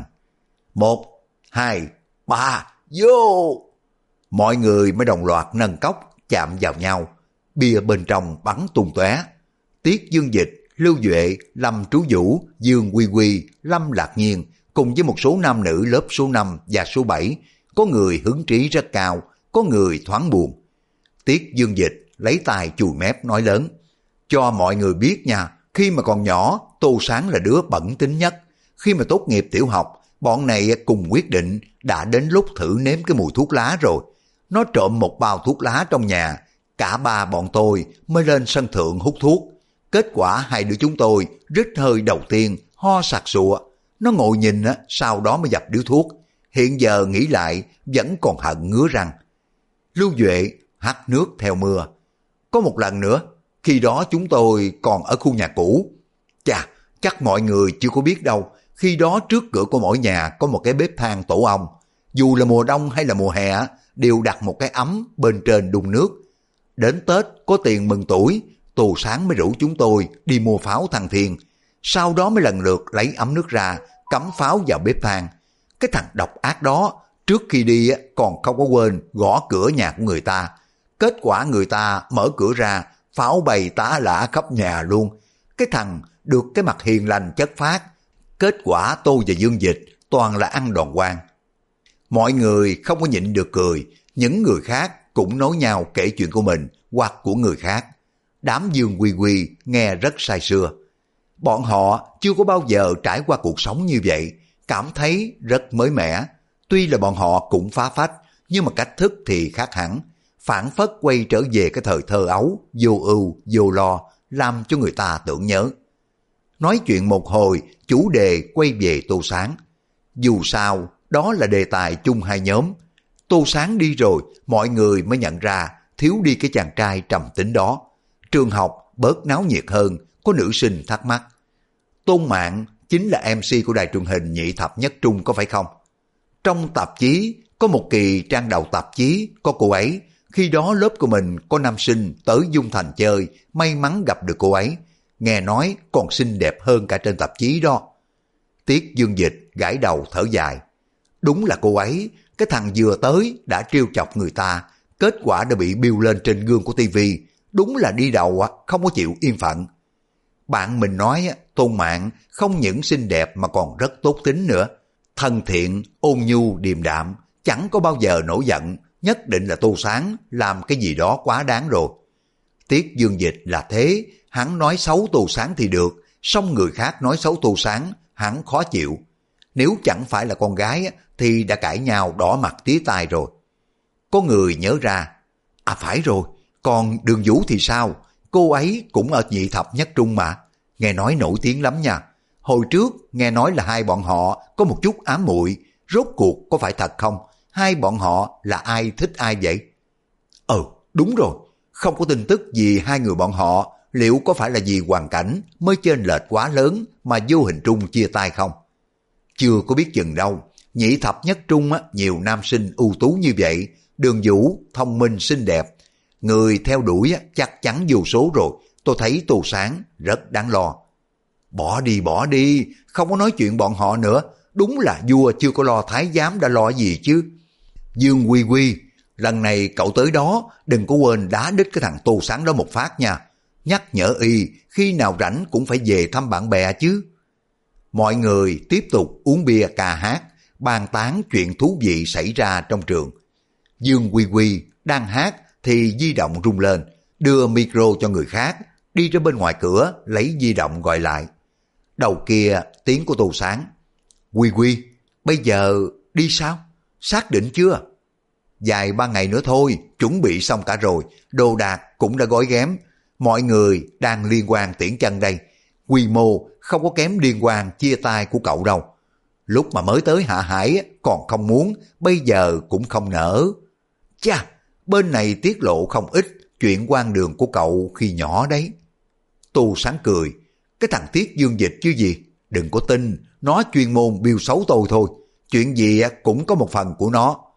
1, 2, 3, vô! Mọi người mới đồng loạt nâng cốc, chạm vào nhau. Bia bên trong bắn tung tóe. Tiết Dương Dịch, Lưu Duệ, Lâm Trú Vũ, Dương Quy Quy, Lâm Lạc Nhiên cùng với một số nam nữ lớp số 5 và số 7, có người hứng trí rất cao, có người thoáng buồn. Tiết Dương Dịch lấy tay chùi mép nói lớn: cho mọi người biết nha, khi mà còn nhỏ, Tô Sáng là đứa bẩn tính nhất. Khi mà tốt nghiệp tiểu học, bọn này cùng quyết định đã đến lúc thử nếm cái mùi thuốc lá rồi. Nó trộm một bao thuốc lá trong nhà, cả ba bọn tôi mới lên sân thượng hút thuốc. Kết quả hai đứa chúng tôi rít hơi đầu tiên, ho sặc sụa. Nó ngồi nhìn sau đó mới dập điếu thuốc. Hiện giờ nghĩ lại vẫn còn hận ngứa răng. Lưu Duệ hắt nước theo mưa: có một lần nữa, khi đó chúng tôi còn ở khu nhà cũ. Chà, chắc mọi người chưa có biết đâu, khi đó trước cửa của mỗi nhà có một cái bếp than tổ ong. Dù là mùa đông hay là mùa hè, đều đặt một cái ấm bên trên đun nước. Đến Tết có tiền mừng tuổi, Tô Sáng mới rủ chúng tôi đi mua pháo thăng thiên. Sau đó mới lần lượt lấy ấm nước ra, cắm pháo vào bếp than. Cái thằng độc ác đó, trước khi đi còn không có quên gõ cửa nhà của người ta. Kết quả người ta mở cửa ra, pháo bay tá lả khắp nhà luôn. Cái thằng được cái mặt hiền lành chất phác. Kết quả tôi và Dương Dịch toàn là ăn đòn quan. Mọi người không có nhịn được cười, những người khác cũng nói nhau kể chuyện của mình hoặc của người khác. Đám Dương Quy Quy nghe rất say sưa. Bọn họ chưa có bao giờ trải qua cuộc sống như vậy, cảm thấy rất mới mẻ. Tuy là bọn họ cũng phá phách, nhưng mà cách thức thì khác hẳn. Phản phất quay trở về cái thời thơ ấu, vô ưu, vô lo, làm cho người ta tưởng nhớ. Nói chuyện một hồi, chủ đề quay về Tô Sáng. Dù sao, đó là đề tài chung hai nhóm. Tô Sáng đi rồi, mọi người mới nhận ra thiếu đi cái chàng trai trầm tính đó. Trường học bớt náo nhiệt hơn, có nữ sinh thắc mắc: Tôn Mạn chính là MC của đài truyền hình nhị thập nhất trung có phải không? Trong tạp chí, có một kỳ trang đầu tạp chí có cô ấy. Khi đó lớp của mình có nam sinh tới Dung Thành chơi, may mắn gặp được cô ấy. Nghe nói còn xinh đẹp hơn cả trên tạp chí đó. Tiết Dương Dịch gãi đầu thở dài. Đúng là cô ấy, cái thằng vừa tới đã trêu chọc người ta, kết quả đã bị biêu lên trên gương của tivi. Đúng là đi đầu không có chịu yên phận. Bạn mình nói Tôn Mạn không những xinh đẹp mà còn rất tốt tính nữa. Thân thiện, ôn nhu, điềm đạm, chẳng có bao giờ nổi giận. Nhất định là Tô Sáng làm cái gì đó quá đáng rồi. Tiết Dương Dịch là thế, hắn nói xấu Tô Sáng thì được, song người khác nói xấu Tô Sáng, hắn khó chịu. Nếu chẳng phải là con gái thì đã cãi nhau đỏ mặt tía tai rồi. Có người nhớ ra: à phải rồi, còn Đường Vũ thì sao? Cô ấy cũng ở nhị thập nhất trung mà, nghe nói nổi tiếng lắm nha. Hồi trước nghe nói là hai bọn họ có một chút ám muội, rốt cuộc có phải thật không? Hai bọn họ là ai thích ai vậy? Đúng rồi, không có tin tức gì hai người bọn họ, liệu có phải là vì hoàn cảnh mới chênh lệch quá lớn mà vô hình trung chia tay không? Chưa có biết chừng đâu, nhị thập nhất trung nhiều nam sinh ưu tú như vậy, Đường Vũ thông minh xinh đẹp, người theo đuổi chắc chắn vô số rồi. Tôi thấy Tô Sáng rất đáng lo. Bỏ đi, không có nói chuyện bọn họ nữa. Đúng là vua chưa có lo thái giám đã lo gì chứ. Dương Quy Quy, lần này cậu tới đó đừng có quên đá đít cái thằng Tô Sáng đó một phát nha. Nhắc nhở y khi nào rảnh cũng phải về thăm bạn bè chứ. Mọi người tiếp tục uống bia ca hát, bàn tán chuyện thú vị xảy ra trong trường. Dương Quy Quy đang hát thì di động rung lên, đưa micro cho người khác, đi ra bên ngoài cửa lấy di động gọi lại. Đầu kia tiếng của Tô Sáng: Quy Quy, bây giờ đi sao? Xác định chưa? Vài ba ngày nữa thôi, chuẩn bị xong cả rồi, đồ đạc cũng đã gói ghém. Mọi người đang liên quan tiễn chân đây. Quy mô không có kém liên quan chia tay của cậu đâu. Lúc mà mới tới Hạ Hải còn không muốn, bây giờ cũng không nỡ. Chà, bên này tiết lộ không ít chuyện quan đường của cậu khi nhỏ đấy. Tô Sáng cười: cái thằng Tiết Dương Dịch chứ gì, đừng có tin, nó chuyên môn biêu xấu tôi thôi. Chuyện gì cũng có một phần của nó.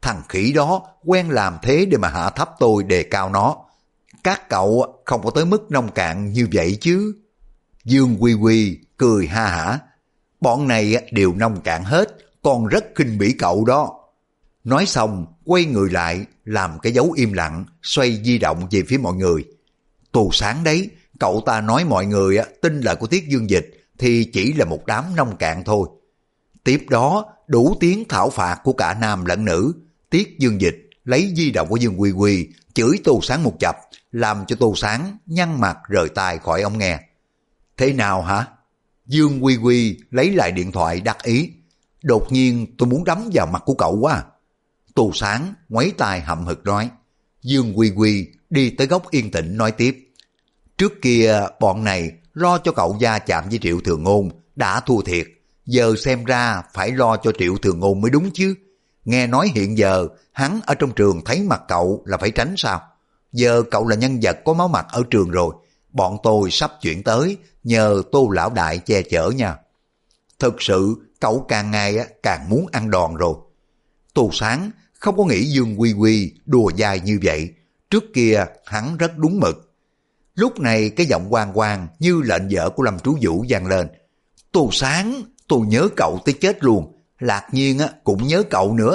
Thằng khỉ đó quen làm thế để mà hạ thấp tôi đề cao nó. Các cậu không có tới mức nông cạn như vậy chứ. Dương Quy Quy cười ha hả. Bọn này đều nông cạn hết, còn rất khinh bỉ cậu đó. Nói xong, quay người lại, làm cái dấu im lặng, xoay di động về phía mọi người. Tù sáng đấy, cậu ta nói mọi người tin lời của Tiết Dương Dịch thì chỉ là một đám nông cạn thôi. Tiếp đó, đủ tiếng thảo phạt của cả nam lẫn nữ. Tiết Dương Dịch lấy di động của Dương Quy Quy, chửi Tô Sáng một chập, làm cho Tô Sáng nhăn mặt rời tay khỏi ống nghe. Thế nào hả? Dương Quy Quy lấy lại điện thoại đắc ý. Đột nhiên tôi muốn đấm vào mặt của cậu quá. Tô Sáng ngoáy tai hậm hực nói. Dương Quy Quy đi tới góc yên tĩnh nói tiếp. Trước kia bọn này lo cho cậu va chạm với Triệu Thường Ngôn đã thua thiệt. Giờ xem ra phải lo cho Triệu Thường Ngôn mới đúng chứ. Nghe nói hiện giờ hắn ở trong trường thấy mặt cậu là phải tránh sao? Giờ cậu là nhân vật có máu mặt ở trường rồi. Bọn tôi sắp chuyển tới, nhờ Tô lão đại che chở nha. Thực sự cậu càng ngày càng muốn ăn đòn rồi. Tô Sáng không có nghĩ Dương Quy Quy đùa dai như vậy. Trước kia hắn rất đúng mực. Lúc này cái giọng quang quang như lệnh vợ của Lâm Trú Vũ vang lên. Tô Sáng, tôi nhớ cậu tới chết luôn. Lạc Nhiên cũng nhớ cậu nữa.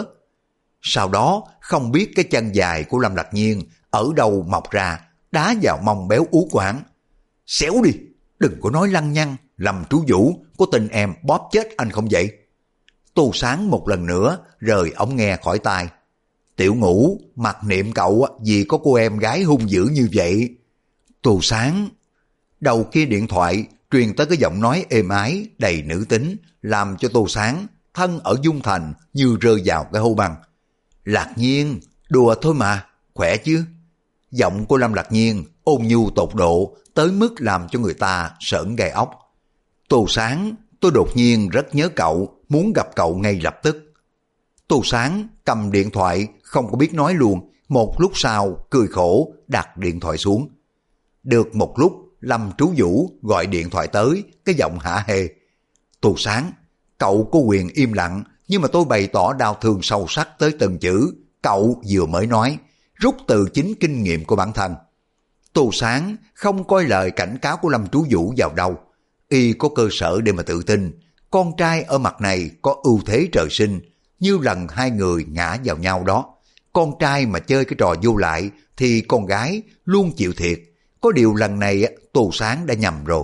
Sau đó không biết cái chân dài của Lâm Lạc Nhiên ở đâu mọc ra, đá vào mông béo ú của hắn. Xéo đi, đừng có nói lăng nhăng, Lâm Trú Vũ có tin em bóp chết anh không vậy? Tô Sáng một lần nữa rời ống nghe khỏi tai. Tiểu Ngũ, mặc niệm cậu vì có cô em gái hung dữ như vậy. Tô Sáng. Đầu kia điện thoại truyền tới cái giọng nói êm ái đầy nữ tính, làm cho Tô Sáng thân ở Dung Thành như rơi vào cái hố băng. Lạc Nhiên, đùa thôi mà, khỏe chứ? Giọng của Lâm Lạc Nhiên ôn nhu tột độ tới mức làm cho người ta sởn gai óc. Tô Sáng, tôi đột nhiên rất nhớ cậu, muốn gặp cậu ngay lập tức. Tô Sáng cầm điện thoại không có biết nói luôn, một lúc sau cười khổ đặt điện thoại xuống. Được một lúc Lâm Trú Vũ gọi điện thoại tới, cái giọng hả hê. Tô Sáng, cậu có quyền im lặng, nhưng mà tôi bày tỏ đau thương sâu sắc tới từng chữ cậu vừa mới nói, rút từ chính kinh nghiệm của bản thân. Tô Sáng không coi lời cảnh cáo của Lâm Trú Vũ vào đâu. Y có cơ sở để mà tự tin, con trai ở mặt này có ưu thế trời sinh, như lần hai người ngã vào nhau đó. Con trai mà chơi cái trò vô lại thì con gái luôn chịu thiệt. Có điều lần này Tô Sáng đã nhầm rồi.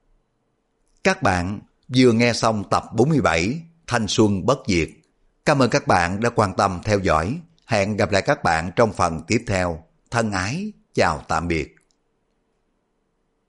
Các bạn vừa nghe xong tập 47 Thanh Xuân Bất Diệt. Cảm ơn các bạn đã quan tâm theo dõi. Hẹn gặp lại các bạn trong phần tiếp theo. Thân ái, chào tạm biệt.